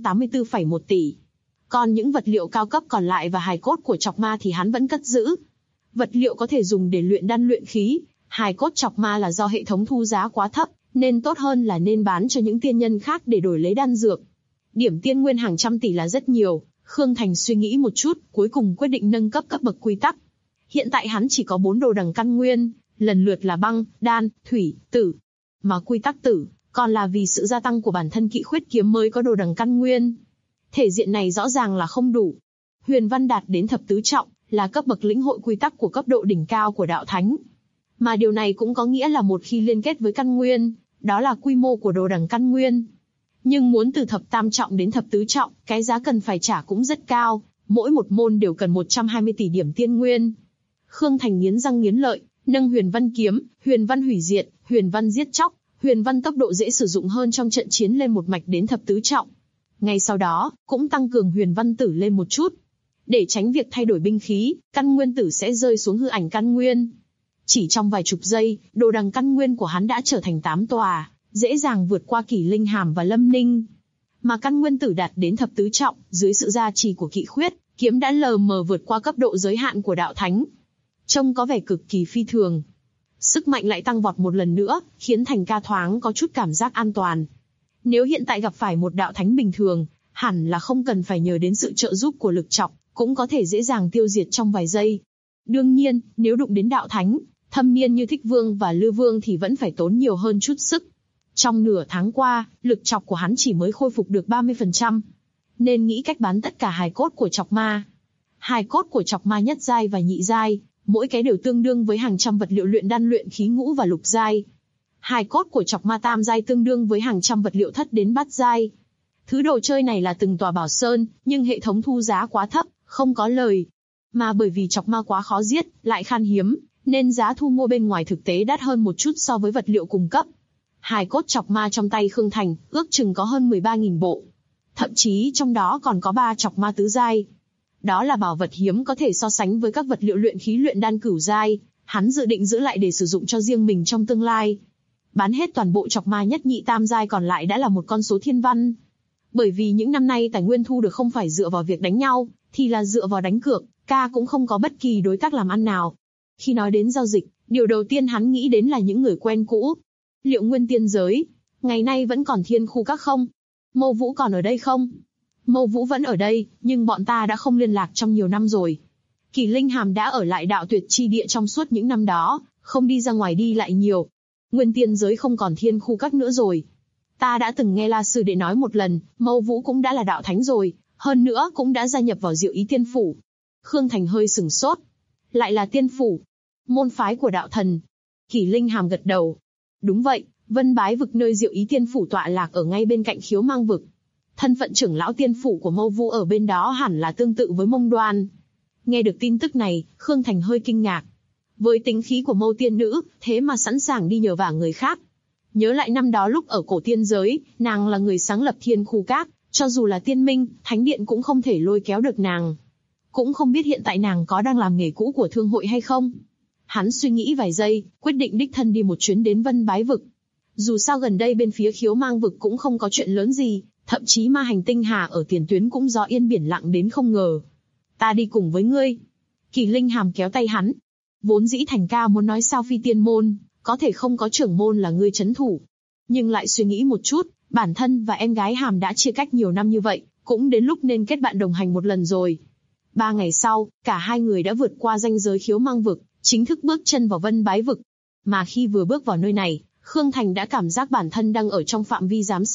Speaker 2: 684,1 tỷ. Còn những vật liệu cao cấp còn lại và hài cốt của chọc ma thì hắn vẫn cất giữ. Vật liệu có thể dùng để luyện đan luyện khí, hài cốt chọc ma là do hệ thống thu giá quá thấp, nên tốt hơn là nên bán cho những tiên nhân khác để đổi lấy đan dược. Điểm tiên nguyên hàng trăm tỷ là rất nhiều, Khương Thành suy nghĩ một chút, cuối cùng quyết định nâng cấp cấp bậc quy tắc. Hiện tại hắn chỉ có 4 đồ đằng căn nguyên, lần lượt là băng, đan, thủy, tử. Mà quy tắc tử, còn là vì sự gia tăng của bản thân Kỵ Khuyết kiếm mới có đồ đằng căn nguyên. Thể diện này rõ ràng là không đủ. Huyền Văn đạt đến thập tứ trọng, là cấp bậc lĩnh hội quy tắc của cấp độ đỉnh cao của đạo thánh. Mà điều này cũng có nghĩa là một khi liên kết với căn nguyên, đó là quy mô của đồ đằng căn nguyên. Nhưng muốn từ thập tam trọng đến thập tứ trọng, cái giá cần phải trả cũng rất cao, mỗi một môn đều cần 120 tỷ điểm tiên nguyên. Khương Thành nghiến răng nghiến lợi, nâng Huyền Văn kiếm, Huyền Văn hủy diệt, Huyền Văn giết chóc, Huyền Văn tốc độ dễ sử dụng hơn trong trận chiến lên một mạch đến thập tứ trọng. Ngay sau đó, cũng tăng cường Huyền Văn tử lên một chút. Để tránh việc thay đổi binh khí, căn nguyên tử sẽ rơi xuống hư ảnh căn nguyên. Chỉ trong vài chục giây, đồ đằng căn nguyên của hắn đã trở thành 8 tòa, dễ dàng vượt qua Kỷ Linh Hàm và Lâm Ninh. Mà căn nguyên tử đạt đến thập tứ trọng, dưới sự gia trì của Kỵ Khuyết, kiếm đã lờ mờ vượt qua cấp độ giới hạn của đạo thánh. Trông có vẻ cực kỳ phi thường. Sức mạnh lại tăng vọt một lần nữa, khiến Thành Ca thoáng có chút cảm giác an toàn. Nếu hiện tại gặp phải một đạo thánh bình thường, hẳn là không cần phải nhờ đến sự trợ giúp của lực trọc, cũng có thể dễ dàng tiêu diệt trong vài giây. Đương nhiên, nếu đụng đến đạo thánh, thâm niên như Thích Vương và Lư Vương thì vẫn phải tốn nhiều hơn chút sức. Trong nửa tháng qua, lực trọc của hắn chỉ mới khôi phục được 30%. Nên nghĩ cách bán tất cả hài cốt của chọc ma. Hài cốt của chọc ma nhất giai và nhị giai, mỗi cái đều tương đương với hàng trăm vật liệu luyện đan luyện khí ngũ và lục giai. Hài cốt của chọc ma tam giai tương đương với hàng trăm vật liệu thất đến bát giai. Thứ đồ chơi này là từng tòa bảo sơn, nhưng hệ thống thu giá quá thấp, không có lời. Mà bởi vì chọc ma quá khó giết, lại khan hiếm, nên giá thu mua bên ngoài thực tế đắt hơn một chút so với vật liệu cung cấp. Hài cốt chọc ma trong tay Khương Thành, ước chừng có hơn 13.000 bộ. Thậm chí trong đó còn có 3 chọc ma tứ giai. Đó là bảo vật hiếm có thể so sánh với các vật liệu luyện khí luyện đan cửu giai, hắn dự định giữ lại để sử dụng cho riêng mình trong tương lai. Bán hết toàn bộ chọc ma nhất nhị tam giai còn lại đã là một con số thiên văn. Bởi vì những năm nay tài nguyên thu được không phải dựa vào việc đánh nhau, thì là dựa vào đánh cược, ca cũng không có bất kỳ đối tác làm ăn nào. Khi nói đến giao dịch, điều đầu tiên hắn nghĩ đến là những người quen cũ. Liệu Nguyên Tiên Giới, ngày nay vẫn còn Thiên Khu Các không? Mâu Vũ còn ở đây không? Mâu Vũ vẫn ở đây, nhưng bọn ta đã không liên lạc trong nhiều năm rồi. Kỷ Linh Hàm đã ở lại Đạo Tuyệt Chi Địa trong suốt những năm đó, không đi ra ngoài đi lại nhiều. Nguyên Tiên Giới không còn Thiên Khu Các nữa rồi. Ta đã từng nghe La Sư Đệ nói một lần, Mâu Vũ cũng đã là đạo thánh rồi, hơn nữa cũng đã gia nhập vào Diệu Ý Tiên Phủ. Khương Thành hơi sửng sốt. Lại là Tiên Phủ, môn phái của đạo thần. Kỷ Linh Hàm gật đầu. Đúng vậy, Vân Bái vực nơi Diệu Ý Tiên Phủ tọa lạc ở ngay bên cạnh Khiếu Mang vực. Thân phận trưởng lão tiên phủ của Mâu Vũ ở bên đó hẳn là tương tự với Mông Đoan. Nghe được tin tức này, Khương Thành hơi kinh ngạc. Với tính khí của Mâu tiên nữ, thế mà sẵn sàng đi nhờ vả người khác. Nhớ lại năm đó lúc ở cổ tiên giới, nàng là người sáng lập Thiên Khu Các, cho dù là tiên minh, thánh điện cũng không thể lôi kéo được nàng. Cũng không biết hiện tại nàng có đang làm nghề cũ của thương hội hay không. Hắn suy nghĩ vài giây, quyết định đích thân đi một chuyến đến Vân Bái vực. Dù sao gần đây bên phía Khiếu Mang vực cũng không có chuyện lớn gì, thậm chí ma hành tinh hà ở tiền tuyến cũng gió yên biển lặng đến không ngờ. Ta đi cùng với ngươi. Kỷ Linh Hàm kéo tay hắn. Vốn dĩ Thành Ca muốn nói sao phi tiên môn, có thể không có trưởng môn là ngươi trấn thủ. Nhưng lại suy nghĩ một chút, bản thân và em gái Hàm đã chia cách nhiều năm như vậy, cũng đến lúc nên kết bạn đồng hành một lần rồi. 3 ngày sau, cả hai người đã vượt qua ranh giới Khiếu Mang vực, chính thức bước chân vào Vân Bái vực. Mà khi vừa bước vào nơi này, Khương Thành đã cảm giác bản thân đang ở trong phạm vi giám sát,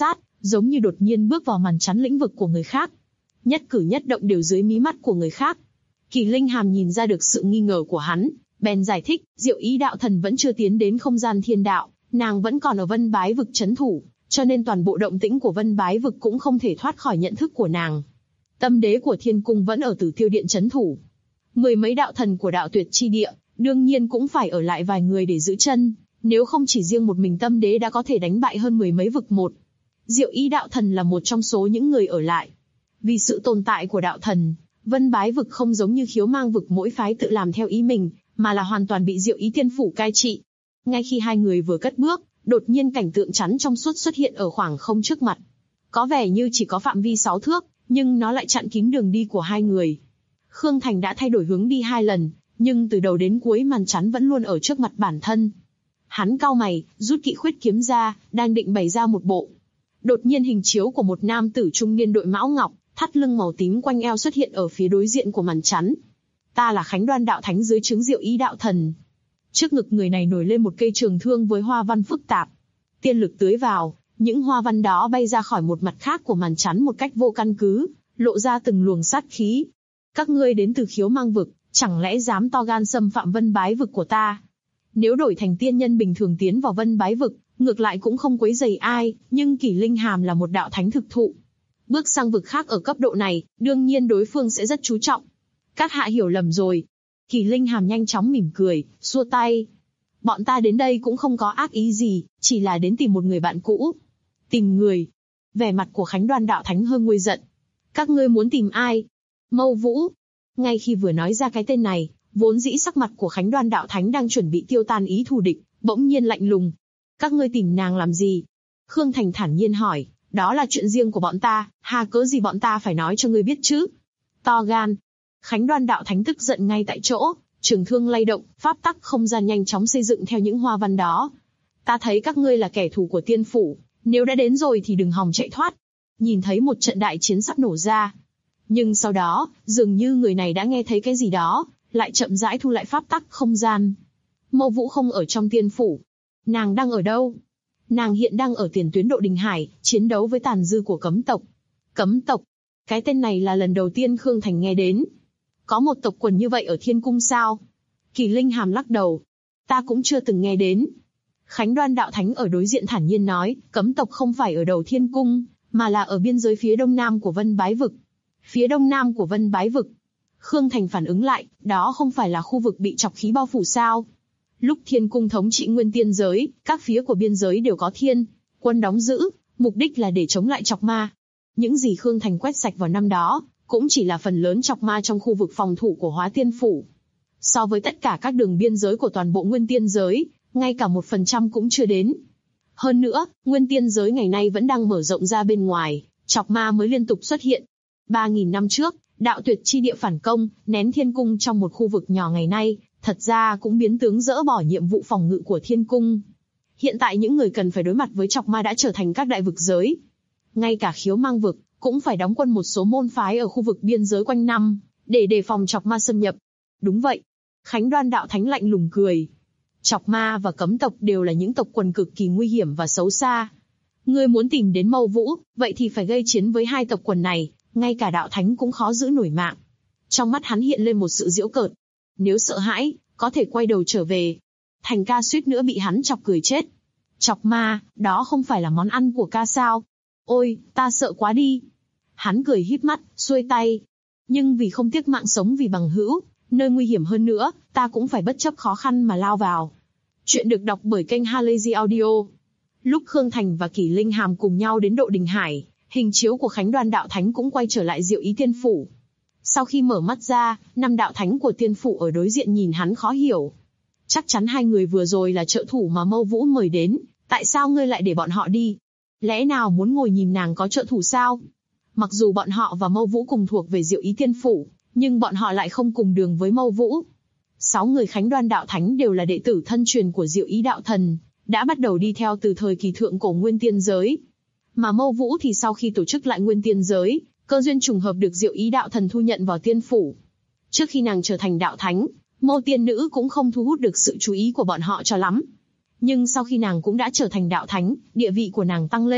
Speaker 2: giống như đột nhiên bước vào màn chắn lĩnh vực của người khác. Nhất cử nhất động đều dưới mí mắt của người khác. Kỳ Linh Hàm nhìn ra được sự nghi ngờ của hắn, bèn giải thích, Diệu Ý đạo thần vẫn chưa tiến đến không gian thiên đạo, nàng vẫn còn ở Vân Bái vực trấn thủ, cho nên toàn bộ động tĩnh của Vân Bái vực cũng không thể thoát khỏi nhận thức của nàng. Tâm đế của Thiên Cung vẫn ở Tử Tiêu Điện trấn thủ. 10 mấy đạo thần của đạo tuyệt chi địa, đương nhiên cũng phải ở lại vài người để giữ chân, nếu không chỉ riêng một mình tâm đế đã có thể đánh bại hơn 10 mấy vực một. Diệu Ý đạo thần là một trong số những người ở lại. Vì sự tồn tại của đạo thần, Vân Bái vực không giống như Khiếu Mang vực mỗi phái tự làm theo ý mình, mà là hoàn toàn bị Diệu Ý Tiên phủ cai trị. Ngay khi hai người vừa cất bước, đột nhiên cảnh tượng chắn trong suốt xuất hiện ở khoảng không trước mặt. Có vẻ như chỉ có phạm vi 6 thước, nhưng nó lại chặn kín đường đi của hai người. Khương Thành đã thay đổi hướng đi 2 lần, nhưng từ đầu đến cuối màn chắn vẫn luôn ở trước mặt bản thân. Hắn cau mày, rút kỵ khuyết kiếm ra, đang định bày ra một bộ. Đột nhiên hình chiếu của một nam tử trung niên đội mão ngọc, thắt lưng màu tím quanh eo xuất hiện ở phía đối diện của màn chắn. Ta là Khánh Đoan đạo thánh dưới trướng Diệu Ý đạo thần. Trước ngực người này nổi lên một cây trường thương với hoa văn phức tạp. Tiên lực tưới vào, những hoa văn đó bay ra khỏi một mặt khác của màn chắn một cách vô căn cứ, lộ ra từng luồng sát khí. Các ngươi đến từ Khiếu Mang vực, chẳng lẽ dám to gan xâm phạm Vân Bái vực của ta? Nếu đổi thành tiên nhân bình thường tiến vào Vân Bái vực, ngược lại cũng không quấy rầy ai, nhưng Kỳ Linh Hàm là một đạo thánh thực thụ. Bước sang vực khác ở cấp độ này, đương nhiên đối phương sẽ rất chú trọng. Các hạ hiểu lầm rồi. Kỳ Linh Hàm nhanh chóng mỉm cười, xua tay. Bọn ta đến đây cũng không có ác ý gì, chỉ là đến tìm một người bạn cũ. Tìm người? Vẻ mặt của Khánh Đoan đạo thánh hơi nguôi giận. Các ngươi muốn tìm ai? Mâu Vũ. Ngay khi vừa nói ra cái tên này, vốn dĩ sắc mặt của Khánh Đoan đạo thánh đang chuẩn bị tiêu tan ý thù địch, bỗng nhiên lạnh lùng. Các ngươi tìm nàng làm gì? Khương Thành thản nhiên hỏi, đó là chuyện riêng của bọn ta, hà cớ gì bọn ta phải nói cho ngươi biết chứ? To gan. Khánh Đoan đạo thánh tức giận ngay tại chỗ, trường thương lay động, pháp tắc không gian nhanh chóng xây dựng theo những hoa văn đó. Ta thấy các ngươi là kẻ thù của tiên phủ, nếu đã đến rồi thì đừng hòng chạy thoát. Nhìn thấy một trận đại chiến sắp nổ ra. Nhưng sau đó, dường như người này đã nghe thấy cái gì đó, lại chậm rãi thu lại pháp tắc không gian. Mâu Vũ không ở trong tiên phủ. Nàng đang ở đâu? Nàng hiện đang ở tiền tuyến Độ Đình Hải, chiến đấu với tàn dư của cấm tộc. Cấm tộc? Cái tên này là lần đầu tiên Khương Thành nghe đến. Có một tộc quần như vậy ở Thiên Cung sao? Kỳ Linh Hàm lắc đầu. Ta cũng chưa từng nghe đến. Khánh Đoan đạo thánh ở đối diện thản nhiên nói, cấm tộc không phải ở đầu Thiên Cung, mà là ở biên giới phía đông nam của Vân Bái vực. Phía đông nam của Vân Bái vực. Khương Thành phản ứng lại, đó không phải là khu vực bị chọc khí bao phủ sao? Lúc Thiên Cung thống trị nguyên tiên giới, các phía của biên giới đều có thiên quân đóng giữ, mục đích là để chống lại chọc ma. Những gì Khương Thành quét sạch vào năm đó, cũng chỉ là phần lớn chọc ma trong khu vực phòng thủ của Hóa Tiên phủ. So với tất cả các đường biên giới của toàn bộ nguyên tiên giới, ngay cả 1% cũng chưa đến. Hơn nữa, nguyên tiên giới ngày nay vẫn đang mở rộng ra bên ngoài, chọc ma mới liên tục xuất hiện. 3.000 năm trước, đạo tuyệt chi địa phản công, nén Thiên Cung trong một khu vực nhỏ ngày nay, thật ra cũng biến tướng dỡ bỏ nhiệm vụ phòng ngự của Thiên Cung. Hiện tại những người cần phải đối mặt với chọc ma đã trở thành các đại vực giới. Ngay cả Khiếu Mang vực, cũng phải đóng quân một số môn phái ở khu vực biên giới quanh năm, để đề phòng chọc ma xâm nhập. Đúng vậy. Khánh Đoan đạo thánh lạnh lùng cười. Chọc ma và cấm tộc đều là những tộc quần cực kỳ nguy hiểm và xấu xa. Ngươi muốn tìm đến Mâu Vũ, vậy thì phải gây chiến với hai tộc quần này, ngay cả đạo thánh cũng khó giữ nổi mạng. Trong mắt hắn hiện lên một sự giễu cợt. Nếu sợ hãi, có thể quay đầu trở về. Thành ca suýt nữa bị hắn chọc cười chết. Chọc ma, đó không phải là món ăn của ca sao? Ôi, ta sợ quá đi. Hắn cười híp mắt, xuôi tay. Nhưng vì không tiếc mạng sống vì bằng hữu, nơi nguy hiểm hơn nữa, ta cũng phải bất chấp khó khăn mà lao vào. Chuyện được đọc bởi kênh Halazy Audio. Lúc Khương Thành và Kỳ Linh Hàm cùng nhau đến Độ Đình Hải, hình chiếu của Khánh Đoan đạo thánh cũng quay trở lại Diệu Ý Tiên phủ. Sau khi mở mắt ra, 5 đạo thánh của tiên phủ ở đối diện nhìn hắn khó hiểu. Chắc chắn hai người vừa rồi là trợ thủ mà Mâu Vũ mời đến, tại sao ngươi lại để bọn họ đi? Lẽ nào muốn ngồi nhìn nàng có trợ thủ sao? Mặc dù bọn họ và Mâu Vũ cùng thuộc về Diệu Ý Tiên phủ, nhưng bọn họ lại không cùng đường với Mâu Vũ. 6 người Khánh Đoan đạo thánh đều là đệ tử thân truyền của Diệu Ý đạo thần, đã bắt đầu đi theo từ thời kỳ thượng cổ nguyên tiên giới. Mà Mâu Vũ thì sau khi tổ chức lại nguyên tiên giới, cơ duyên trùng hợp được Diệu Ý đạo thần thu nhận vào tiên phủ. Trước khi nàng trở thành đạo thánh, Mâu tiên nữ cũng không thu hút được sự chú ý của bọn họ cho lắm. Nhưng sau khi nàng cũng đã trở thành đạo thánh, địa vị của nàng tăng lên,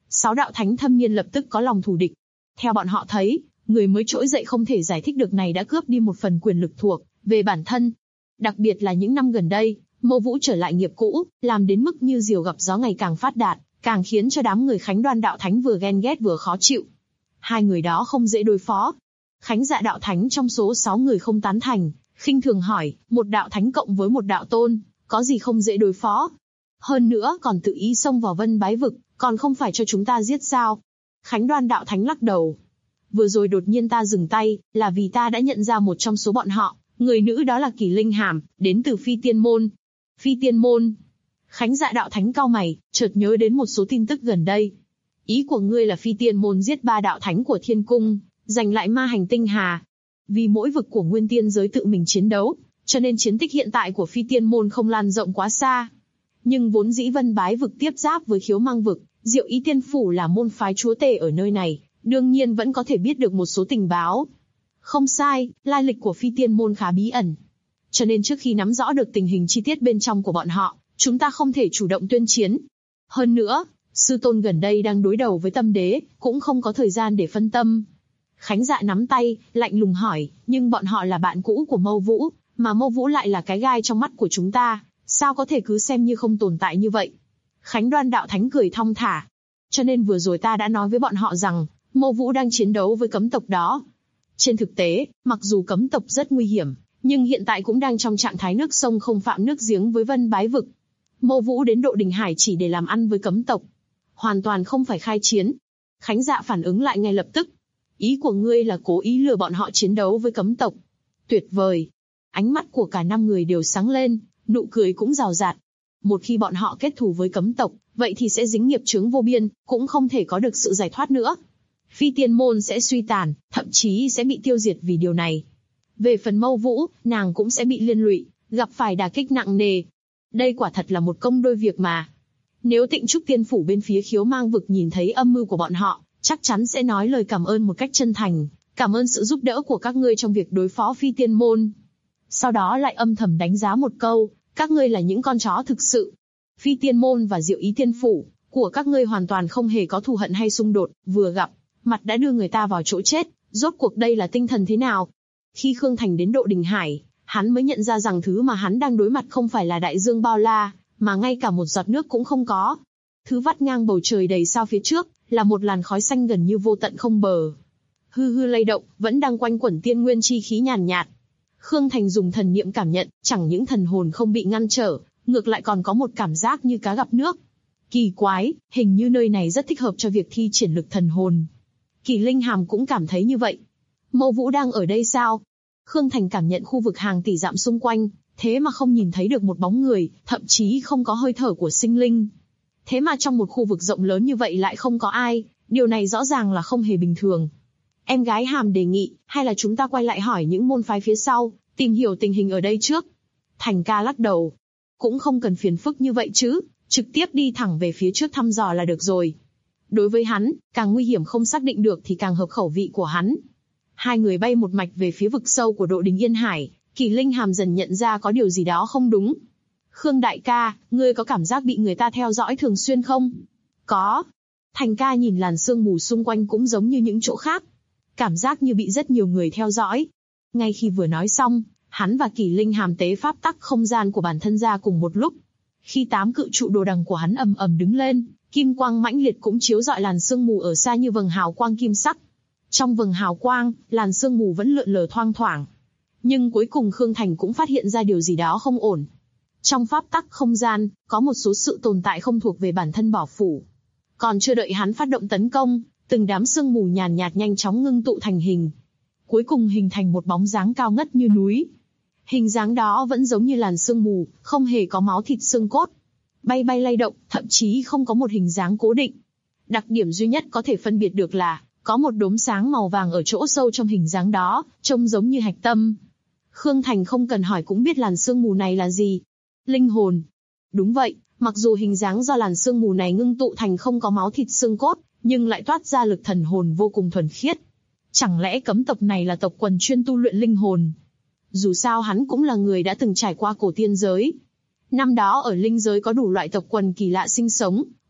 Speaker 2: 6 đạo thánh thâm niên lập tức có lòng thù địch. Theo bọn họ thấy, người mới trỗi dậy không thể giải thích được này đã cướp đi một phần quyền lực thuộc về bản thân. Đặc biệt là những năm gần đây, Mâu Vũ trở lại nghiệp cũ, làm đến mức như diều gặp gió ngày càng phát đạt, càng khiến cho đám người Khánh Đoan đạo thánh vừa ghen ghét vừa khó chịu. Hai người đó không dễ đối phó. Khánh Dạ đạo thánh trong số 6 người không tán thành, khinh thường hỏi, một đạo thánh cộng với một đạo tôn, có gì không dễ đối phó? Hơn nữa còn tự ý xông vào Vân Bái vực, còn không phải cho chúng ta giết sao? Khánh Đoan đạo thánh lắc đầu. Vừa rồi đột nhiên ta dừng tay, là vì ta đã nhận ra một trong số bọn họ, người nữ đó là Kỳ Linh Hàm, đến từ Phi Tiên Môn. Phi Tiên Môn. Khánh Dạ đạo thánh cau mày, chợt nhớ đến một số tin tức gần đây. Ý của ngươi là Phi Tiên Môn giết 3 đạo thánh của Thiên Cung, giành lại ma hành tinh hà. Vì mỗi vực của Nguyên Tiên giới tự mình chiến đấu, cho nên chiến tích hiện tại của Phi Tiên Môn không lan rộng quá xa. Nhưng vốn dĩ Vân Bái vực tiếp giáp với Khiếu Mang vực, Diệu Ý Tiên Phủ là môn phái chúa tể ở nơi này, đương nhiên vẫn có thể biết được một số tình báo. Không sai, lai lịch của Phi Tiên Môn khá bí ẩn. Cho nên trước khi nắm rõ được tình hình chi tiết bên trong của bọn họ, chúng ta không thể chủ động tuyên chiến. Hơn nữa, sư tôn gần đây đang đối đầu với Tâm Đế, cũng không có thời gian để phân tâm. Khánh Dạ nắm tay, lạnh lùng hỏi, nhưng bọn họ là bạn cũ của Mâu Vũ, mà Mâu Vũ lại là cái gai trong mắt của chúng ta, sao có thể cứ xem như không tồn tại như vậy? Khánh Đoan đạo thánh cười thong thả. Cho nên vừa rồi ta đã nói với bọn họ rằng, Mâu Vũ đang chiến đấu với cấm tộc đó. Trên thực tế, mặc dù cấm tộc rất nguy hiểm, nhưng hiện tại cũng đang trong trạng thái nước sông không phạm nước giếng với Vân Bái vực. Mâu Vũ đến Độ Đình Hải chỉ để làm ăn với cấm tộc, hoàn toàn không phải khai chiến. Khánh Dạ phản ứng lại ngay lập tức. Ý của ngươi là cố ý lừa bọn họ chiến đấu với cấm tộc. Tuyệt vời. Ánh mắt của cả 5 người đều sáng lên, nụ cười cũng rào rạt. Một khi bọn họ kết thù với cấm tộc, vậy thì sẽ dính nghiệp chướng vô biên, cũng không thể có được sự giải thoát nữa. Phi Tiên Môn sẽ suy tàn, thậm chí sẽ bị tiêu diệt vì điều này. Về phần Mâu Vũ, nàng cũng sẽ bị liên lụy, gặp phải đả kích nặng nề. Đây quả thật là một công đôi việc mà. Nếu Tịnh Trúc Tiên Phủ bên phía Khiếu Mang vực nhìn thấy âm mưu của bọn họ, chắc chắn sẽ nói lời cảm ơn một cách chân thành, cảm ơn sự giúp đỡ của các ngươi trong việc đối phó Phi Tiên Môn. Sau đó lại âm thầm đánh giá một câu, các ngươi là những con chó thực sự. Phi Tiên Môn và Diệu Ý Tiên Phủ của các ngươi hoàn toàn không hề có thù hận hay xung đột, vừa gặp mặt đã đưa người ta vào chỗ chết, rốt cuộc đây là tinh thần thế nào? Khi Khương Thành đến Độ Đình Hải, hắn mới nhận ra rằng thứ mà hắn đang đối mặt không phải là đại dương bao la, mà ngay cả một giọt nước cũng không có. Thứ vắt ngang bầu trời đầy sao phía trước, là một làn khói xanh gần như vô tận không bờ. Hư hư lay động, vẫn đang quanh quẩn tiên nguyên chi khí nhàn nhạt. Khương Thành dùng thần niệm cảm nhận, chẳng những thần hồn không bị ngăn trở, ngược lại còn có một cảm giác như cá gặp nước. Kỳ quái, hình như nơi này rất thích hợp cho việc thi triển lực thần hồn. Kỳ Linh Hàm cũng cảm thấy như vậy. Mâu Vũ đang ở đây sao? Khương Thành cảm nhận khu vực hàng tỷ dặm xung quanh, thế mà không nhìn thấy được một bóng người, thậm chí không có hơi thở của sinh linh. Thế mà trong một khu vực rộng lớn như vậy lại không có ai, điều này rõ ràng là không hề bình thường. Em gái Hàm đề nghị, hay là chúng ta quay lại hỏi những môn phái phía sau, tìm hiểu tình hình ở đây trước. Thành ca lắc đầu. Cũng không cần phiền phức như vậy chứ, trực tiếp đi thẳng về phía trước thăm dò là được rồi. Đối với hắn, càng nguy hiểm không xác định được thì càng hợp khẩu vị của hắn. Hai người bay một mạch về phía vực sâu của Độ Đình Yên Hải, Kỳ Linh Hàm dần nhận ra có điều gì đó không đúng. Khương đại ca, ngươi có cảm giác bị người ta theo dõi thường xuyên không? Có. Thành ca nhìn làn sương mù xung quanh cũng giống như những chỗ khác. Cảm giác như bị rất nhiều người theo dõi. Ngay khi vừa nói xong, hắn và Kỳ Linh Hàm tế pháp tắc không gian của bản thân ra cùng một lúc. Khi 8 cự trụ đồ đằng của hắn ầm ầm đứng lên, kim quang mãnh liệt cũng chiếu rọi làn sương mù ở xa như vầng hào quang kim sắc. Trong vầng hào quang, làn sương mù vẫn lượn lờ thoang thoảng. Nhưng cuối cùng Khương Thành cũng phát hiện ra điều gì đó không ổn. Trong pháp tắc không gian, có một số sự tồn tại không thuộc về bản thân Bảo Phủ. Còn chưa đợi hắn phát động tấn công, từng đám sương mù nhàn nhạt nhanh chóng ngưng tụ thành hình. Cuối cùng hình thành một bóng dáng cao ngất như núi. Hình dáng đó vẫn giống như làn sương mù, không hề có máu thịt xương cốt. Bay bay lay động, thậm chí không có một hình dáng cố định. Đặc điểm duy nhất có thể phân biệt được là, có một đốm sáng màu vàng ở chỗ sâu trong hình dáng đó, trông giống như hạch tâm. Khương Thành không cần hỏi cũng biết làn sương mù này là gì. Linh hồn. Đúng vậy, mặc dù hình dáng do làn sương mù này ngưng tụ thành không có máu thịt xương cốt, nhưng lại toát ra lực thần hồn vô cùng thuần khiết. Chẳng lẽ cấm tộc này là tộc quần chuyên tu luyện linh hồn? Dù sao hắn cũng là người đã từng trải qua cổ tiên giới. Năm đó ở linh giới có đủ loại tộc quần kỳ lạ sinh sống,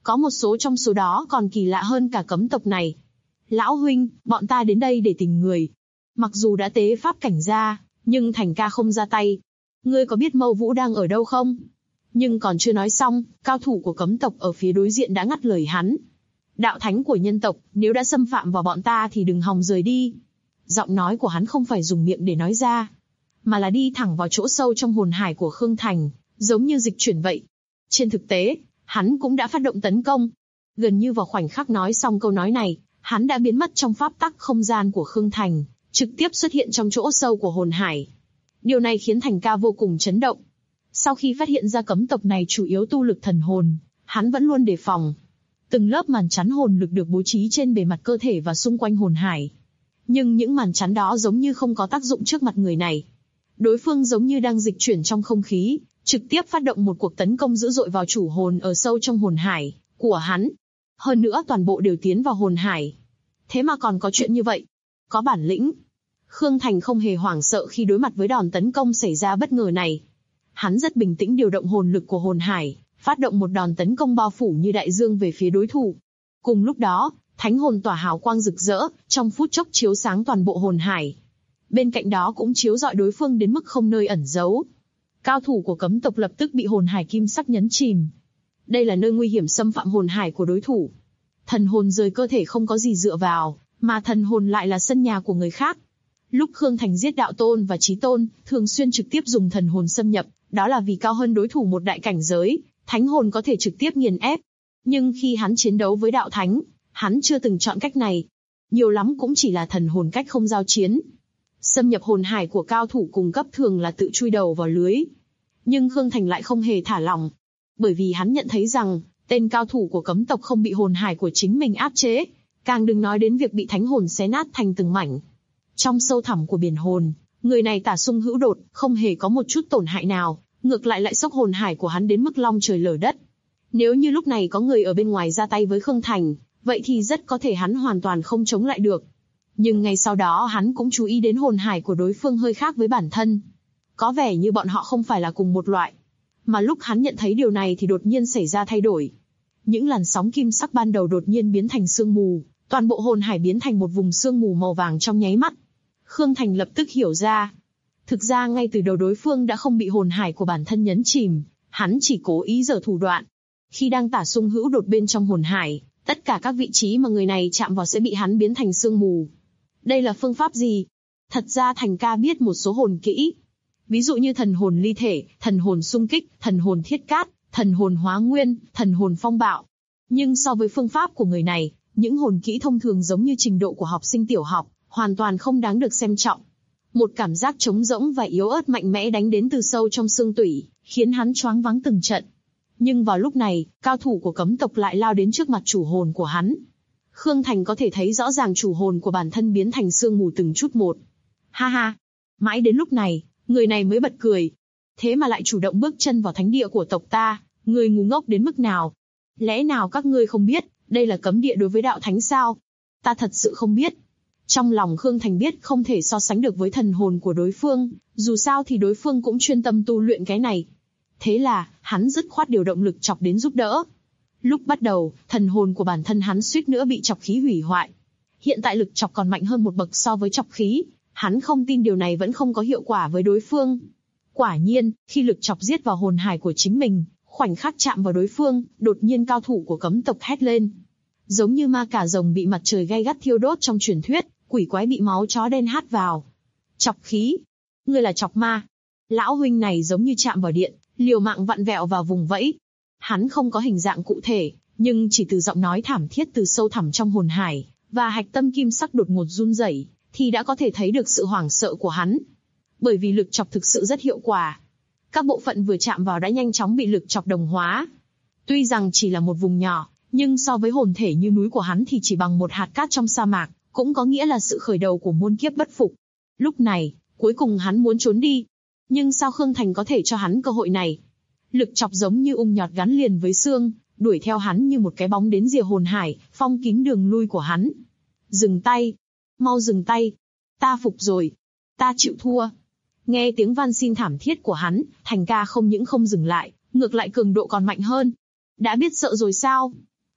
Speaker 2: Có một số trong số đó còn kỳ lạ hơn cả cấm tộc này. Lão huynh, bọn ta đến đây để tìm người. Mặc dù đã tế pháp cảnh ra, nhưng Thành ca không ra tay. Ngươi có biết Mâu Vũ đang ở đâu không? Nhưng còn chưa nói xong, cao thủ của cấm tộc ở phía đối diện đã ngắt lời hắn. Đạo thánh của nhân tộc, nếu đã xâm phạm vào bọn ta thì đừng hòng rời đi. Giọng nói của hắn không phải dùng miệng để nói ra, mà là đi thẳng vào chỗ sâu trong hồn hải của Khương Thành, giống như dịch chuyển vậy. Trên thực tế, hắn cũng đã phát động tấn công. Gần như vào khoảnh khắc nói xong câu nói này, hắn đã biến mất trong pháp tắc không gian của Khương Thành, trực tiếp xuất hiện trong chỗ sâu của hồn hải. Điều này khiến Thành ca vô cùng chấn động. Sau khi phát hiện ra cấm tộc này chủ yếu tu lực thần hồn, hắn vẫn luôn đề phòng. Từng lớp màn chắn hồn lực được bố trí trên bề mặt cơ thể và xung quanh hồn hải. Nhưng những màn chắn đó giống như không có tác dụng trước mặt người này. Đối phương giống như đang dịch chuyển trong không khí, trực tiếp phát động một cuộc tấn công dữ dội vào chủ hồn ở sâu trong hồn hải của hắn. Hơn nữa toàn bộ đều tiến vào hồn hải. Thế mà còn có chuyện như vậy. Có bản lĩnh. Khương Thành không hề hoảng sợ khi đối mặt với đòn tấn công xảy ra bất ngờ này. Hắn rất bình tĩnh điều động hồn lực của hồn hải, phát động một đòn tấn công bao phủ như đại dương về phía đối thủ. Cùng lúc đó, thánh hồn tỏa hào quang rực rỡ, trong phút chốc chiếu sáng toàn bộ hồn hải. Bên cạnh đó cũng chiếu rọi đối phương đến mức không nơi ẩn giấu. Cao thủ của cấm tộc lập tức bị hồn hải kim sắc nhấn chìm. Đây là nơi nguy hiểm xâm phạm hồn hải của đối thủ. Thần hồn rời cơ thể không có gì dựa vào, mà thần hồn lại là sân nhà của người khác. Lúc Khương Thành giết đạo tôn và chí tôn, thường xuyên trực tiếp dùng thần hồn xâm nhập, đó là vì cao hơn đối thủ một đại cảnh giới, thánh hồn có thể trực tiếp nghiền ép. Nhưng khi hắn chiến đấu với đạo thánh, hắn chưa từng chọn cách này. Nhiều lắm cũng chỉ là thần hồn cách không giao chiến. Xâm nhập hồn hải của cao thủ cùng cấp thường là tự chui đầu vào lưới. Nhưng Khương Thành lại không hề thả lỏng. Bởi vì hắn nhận thấy rằng, tên cao thủ của cấm tộc không bị hồn hải của chính mình áp chế. Càng đừng nói đến việc bị thánh hồn xé nát thành từng mảnh. Trong sâu thẳm của biển hồn, người này tả sung hữu đột, không hề có một chút tổn hại nào, ngược lại sốc hồn hải của hắn đến mức long trời lở đất. Nếu như lúc này có người ở bên ngoài ra tay với Khương Thành, vậy thì rất có thể hắn hoàn toàn không chống lại được. Nhưng ngay sau đó hắn cũng chú ý đến hồn hải của đối phương hơi khác với bản thân. Có vẻ như bọn họ không phải là cùng một loại. Mà lúc hắn nhận thấy điều này thì đột nhiên xảy ra thay đổi. Những làn sóng kim sắc ban đầu đột nhiên biến thành sương mù, toàn bộ hồn hải biến thành một vùng sương mù màu vàng trong nháy mắt. Khương Thành lập tức hiểu ra. Thực ra ngay từ đầu đối phương đã không bị hồn hải của bản thân nhấn chìm, hắn chỉ cố ý giở thủ đoạn. Khi đang tả sung hữu đột bên trong hồn hải, tất cả các vị trí mà người này chạm vào sẽ bị hắn biến thành sương mù. Đây là phương pháp gì? Thật ra Thành ca biết một số hồn kỹ. Ví dụ như thần hồn ly thể, thần hồn xung kích, thần hồn thiết cát, thần hồn hóa nguyên, thần hồn phong bạo. Nhưng so với phương pháp của người này, những hồn kỹ thông thường giống như trình độ của học sinh tiểu học, hoàn toàn không đáng được xem trọng. Một cảm giác trống rỗng và yếu ớt mạnh mẽ đánh đến từ sâu trong xương tủy, khiến hắn choáng váng từng trận. Nhưng vào lúc này, cao thủ của cấm tộc lại lao đến trước mặt chủ hồn của hắn. Khương Thành có thể thấy rõ ràng chủ hồn của bản thân biến thành sương mù từng chút một. Ha ha! Mãi đến lúc này, người này mới bật cười. Thế mà lại chủ động bước chân vào thánh địa của tộc ta, người ngu ngốc đến mức nào? Lẽ nào các ngươi không biết, đây là cấm địa đối với đạo thánh sao? Ta thật sự không biết. Trong lòng Khương Thành biết không thể so sánh được với thần hồn của đối phương, dù sao thì đối phương cũng chuyên tâm tu luyện cái này. Thế là, hắn dứt khoát điều động lực chọc đến giúp đỡ. Lúc bắt đầu, thần hồn của bản thân hắn suýt nữa bị chọc khí hủy hoại. Hiện tại lực chọc còn mạnh hơn một bậc so với chọc khí, hắn không tin điều này vẫn không có hiệu quả với đối phương. Quả nhiên, khi lực chọc giết vào hồn hải của chính mình, khoảnh khắc chạm vào đối phương, đột nhiên cao thủ của cấm tộc hét lên. Giống như ma cà rồng bị mặt trời gay gắt thiêu đốt trong truyền thuyết, quỷ quái bị máu chó đen hắt vào. Chọc khí? Ngươi là chọc ma? Lão huynh này giống như chạm vào điện, liều mạng vặn vẹo vào vùng vẫy. Hắn không có hình dạng cụ thể, nhưng chỉ từ giọng nói thảm thiết từ sâu thẳm trong hồn hải, và hạch tâm kim sắc đột ngột run rẩy, thì đã có thể thấy được sự hoảng sợ của hắn. Bởi vì lực chọc thực sự rất hiệu quả. Các bộ phận vừa chạm vào đã nhanh chóng bị lực chọc đồng hóa. Tuy rằng chỉ là một vùng nhỏ, nhưng so với hồn thể như núi của hắn thì chỉ bằng một hạt cát trong sa mạc, cũng có nghĩa là sự khởi đầu của muôn kiếp bất phục. Lúc này, cuối cùng hắn muốn trốn đi. Nhưng sao Khương Thành có thể cho hắn cơ hội này? Lực chọc giống như ung nhọt gắn liền với xương, đuổi theo hắn như một cái bóng đến rìa hồn hải, phong kín đường lui của hắn. Dừng tay! Mau dừng tay! Ta phục rồi! Ta chịu thua! Nghe tiếng van xin thảm thiết của hắn, Thành ca không những không dừng lại, ngược lại cường độ còn mạnh hơn. Đã biết sợ rồi sao?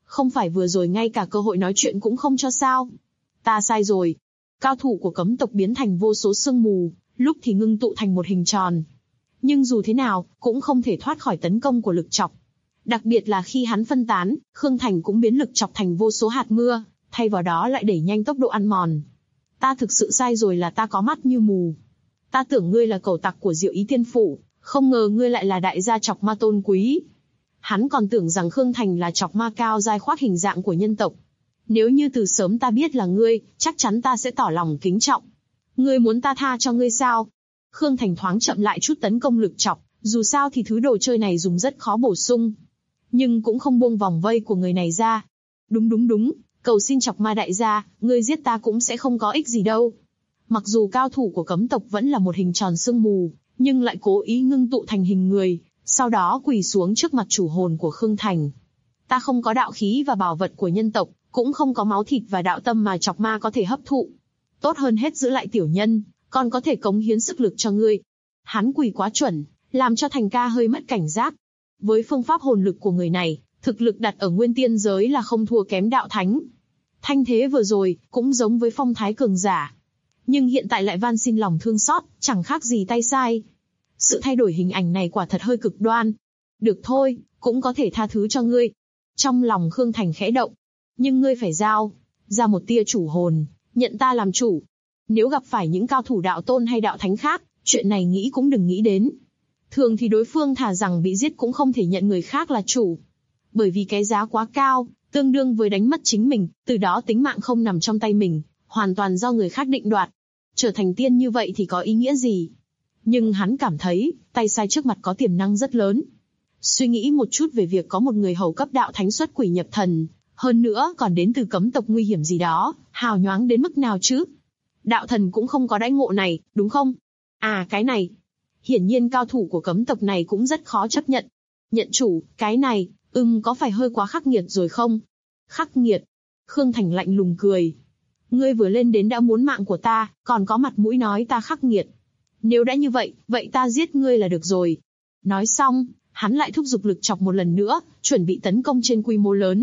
Speaker 2: Không phải vừa rồi ngay cả cơ hội nói chuyện cũng không cho sao? Ta sai rồi. Cao thủ của cấm tộc biến thành vô số sương mù, lúc thì ngưng tụ thành một hình tròn. Nhưng dù thế nào, cũng không thể thoát khỏi tấn công của lực chọc. Đặc biệt là khi hắn phân tán, Khương Thành cũng biến lực chọc thành vô số hạt mưa, thay vào đó lại đẩy nhanh tốc độ ăn mòn. Ta thực sự sai rồi, là ta có mắt như mù. Ta tưởng ngươi là cẩu tặc của Diệu Ý Tiên Phủ, không ngờ ngươi lại là đại gia chọc ma tôn quý. Hắn còn tưởng rằng Khương Thành là chọc ma cao giai khoác hình dạng của nhân tộc. Nếu như từ sớm ta biết là ngươi, chắc chắn ta sẽ tỏ lòng kính trọng. Ngươi muốn ta tha cho ngươi sao? Khương Thành thoáng chậm lại chút tấn công lực chọc, dù sao thì thứ đồ chơi này dùng rất khó bổ sung. Nhưng cũng không buông vòng vây của người này ra. Đúng, cầu xin chọc ma đại gia, ngươi giết ta cũng sẽ không có ích gì đâu. Mặc dù cao thủ của cấm tộc vẫn là một hình tròn sương mù, nhưng lại cố ý ngưng tụ thành hình người, sau đó quỳ xuống trước mặt chủ hồn của Khương Thành. Ta không có đạo khí và bảo vật của nhân tộc, cũng không có máu thịt và đạo tâm mà chọc ma có thể hấp thụ. Tốt hơn hết giữ lại tiểu nhân, còn có thể cống hiến sức lực cho ngươi. Hắn quỳ quá chuẩn, làm cho Thành ca hơi mất cảnh giác. Với phương pháp hồn lực của người này, thực lực đặt ở nguyên tiên giới là không thua kém đạo thánh. Thanh thế vừa rồi, cũng giống với phong thái cường giả. Nhưng hiện tại lại van xin lòng thương xót, chẳng khác gì tay sai. Sự thay đổi hình ảnh này quả thật hơi cực đoan. Được thôi, cũng có thể tha thứ cho ngươi. Trong lòng Khương Thành khẽ động. Nhưng ngươi phải giao ra một tia chủ hồn, nhận ta làm chủ. Nếu gặp phải những cao thủ đạo tôn hay đạo thánh khác, chuyện này nghĩ cũng đừng nghĩ đến. Thường thì đối phương thà rằng bị giết cũng không thể nhận người khác là chủ. Bởi vì cái giá quá cao, tương đương với đánh mất chính mình, từ đó tính mạng không nằm trong tay mình, hoàn toàn do người khác định đoạt. Trở thành tiên như vậy thì có ý nghĩa gì? Nhưng hắn cảm thấy, tay sai trước mặt có tiềm năng rất lớn. Suy nghĩ một chút về việc có một người hầu cấp đạo thánh xuất quỷ nhập thần, hơn nữa còn đến từ cấm tộc nguy hiểm gì đó, hào nhoáng đến mức nào chứ? Đạo thần cũng không có đãi ngộ này, đúng không? À cái này. Hiển nhiên cao thủ của cấm tộc này cũng rất khó chấp nhận. Nhận chủ, cái này, có phải hơi quá khắc nghiệt rồi không? Khắc nghiệt? Khương Thành lạnh lùng cười. Ngươi vừa lên đến đã muốn mạng của ta, còn có mặt mũi nói ta khắc nghiệt. Nếu đã như vậy, vậy ta giết ngươi là được rồi. Nói xong, hắn lại thúc giục lực chọc một lần nữa, chuẩn bị tấn công trên quy mô lớn.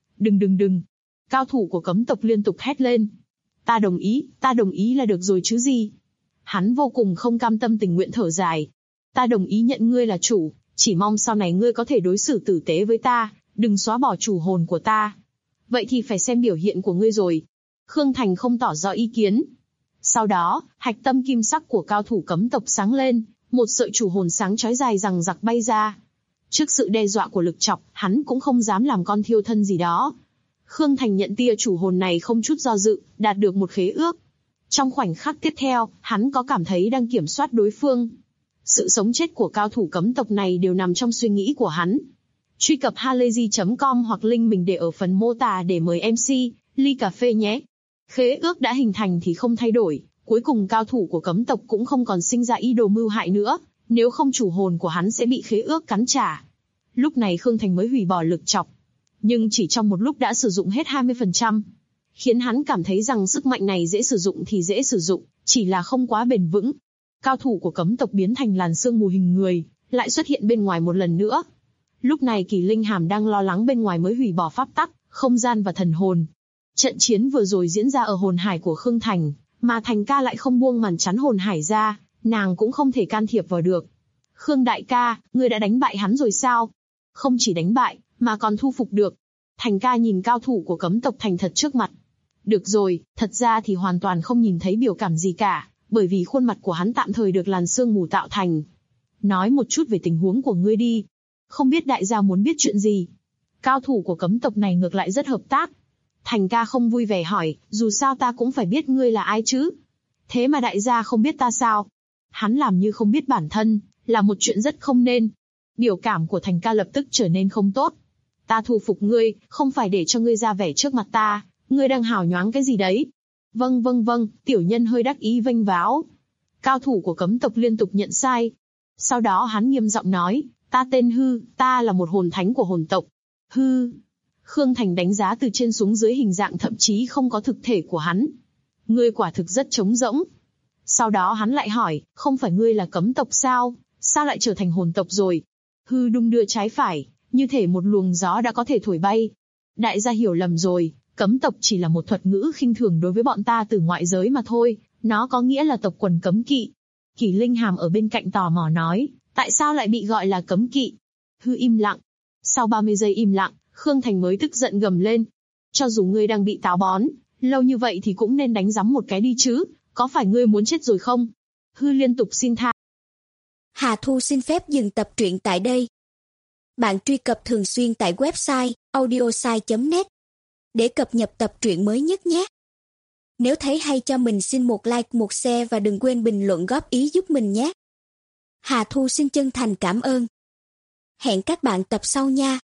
Speaker 2: Đừng. Cao thủ của cấm tộc liên tục hét lên. Ta đồng ý là được rồi chứ gì. Hắn vô cùng không cam tâm tình nguyện thở dài. Ta đồng ý nhận ngươi là chủ, chỉ mong sau này ngươi có thể đối xử tử tế với ta, đừng xóa bỏ chủ hồn của ta. Vậy thì phải xem biểu hiện của ngươi rồi. Khương Thành không tỏ rõ ý kiến. Sau đó, hạch tâm kim sắc của cao thủ cấm tộc sáng lên, một sợi chủ hồn sáng chói dài rằng giặc bay ra. Trước sự đe dọa của lực chọc, hắn cũng không dám làm con thiêu thân gì đó. Khương Thành nhận tia chủ hồn này không chút do dự, đạt được một khế ước. Trong khoảnh khắc tiếp theo, hắn có cảm thấy đang kiểm soát đối phương. Sự sống chết của cao thủ cấm tộc này đều nằm trong suy nghĩ của hắn. Truy cập halayzi.com hoặc link mình để ở phần mô tả để mời MC, ly cà phê nhé. Khế ước đã hình thành thì không thay đổi, cuối cùng cao thủ của cấm tộc cũng không còn sinh ra ý đồ mưu hại nữa, nếu không chủ hồn của hắn sẽ bị khế ước cắn trả. Lúc này Khương Thành mới hủy bỏ lực chọc, nhưng chỉ trong một lúc đã sử dụng hết 20%. Khiến hắn cảm thấy rằng sức mạnh này dễ sử dụng thì dễ sử dụng, chỉ là không quá bền vững. Cao thủ của cấm tộc biến thành làn sương mù hình người, lại xuất hiện bên ngoài một lần nữa. Lúc này Kỳ Linh Hàm đang lo lắng bên ngoài mới hủy bỏ pháp tắc, không gian và thần hồn. Trận chiến vừa rồi diễn ra ở hồn hải của Khương Thành, mà Thành ca lại không buông màn chắn hồn hải ra, nàng cũng không thể can thiệp vào được. Khương đại ca, ngươi đã đánh bại hắn rồi sao? Không chỉ đánh bại, mà còn thu phục được. Thành ca nhìn cao thủ của cấm tộc thành thật trước mặt. Được rồi, thật ra thì hoàn toàn không nhìn thấy biểu cảm gì cả, bởi vì khuôn mặt của hắn tạm thời được làn sương mù tạo thành. Nói một chút về tình huống của ngươi đi. Không biết đại gia muốn biết chuyện gì? Cao thủ của cấm tộc này ngược lại rất hợp tác. Thành ca không vui vẻ hỏi, dù sao ta cũng phải biết ngươi là ai chứ. Thế mà đại gia không biết ta sao? Hắn làm như không biết bản thân, là một chuyện rất không nên. Biểu cảm của Thành ca lập tức trở nên không tốt. Ta thu phục ngươi, không phải để cho ngươi ra vẻ trước mặt ta, ngươi đang hào nhoáng cái gì đấy? Vâng, tiểu nhân hơi đắc ý vênh váo. Cao thủ của cấm tộc liên tục nhận sai. Sau đó hắn nghiêm giọng nói, ta tên Hư, ta là một hồn thánh của hồn tộc. Hư. Khương Thành đánh giá từ trên xuống dưới hình dạng thậm chí không có thực thể của hắn. Ngươi quả thực rất trống rỗng. Sau đó hắn lại hỏi, không phải ngươi là cấm tộc sao? Sao lại trở thành hồn tộc rồi? Hư đung đưa trái phải, như thể một luồng gió đã có thể thổi bay. Đại gia hiểu lầm rồi, cấm tộc chỉ là một thuật ngữ khinh thường đối với bọn ta từ ngoại giới mà thôi, nó có nghĩa là tộc quần cấm kỵ. Kỷ Linh Hàm ở bên cạnh tò mò nói, tại sao lại bị gọi là cấm kỵ? Hư im lặng. Sau 30 giây im lặng, Khương Thành mới tức giận gầm lên. Cho dù ngươi đang bị táo bón, lâu như vậy thì cũng nên đánh rắm một cái đi chứ, có phải ngươi muốn chết rồi không? Hư liên tục xin tha.
Speaker 3: Hà Thu xin phép dừng tập truyện tại đây. Bạn truy cập thường xuyên tại website audiosai.net để cập nhật tập truyện mới nhất nhé. Nếu thấy hay cho mình xin một like, một share và đừng quên bình luận góp ý giúp mình nhé. Hà Thu xin chân thành cảm ơn. Hẹn các bạn tập sau nha.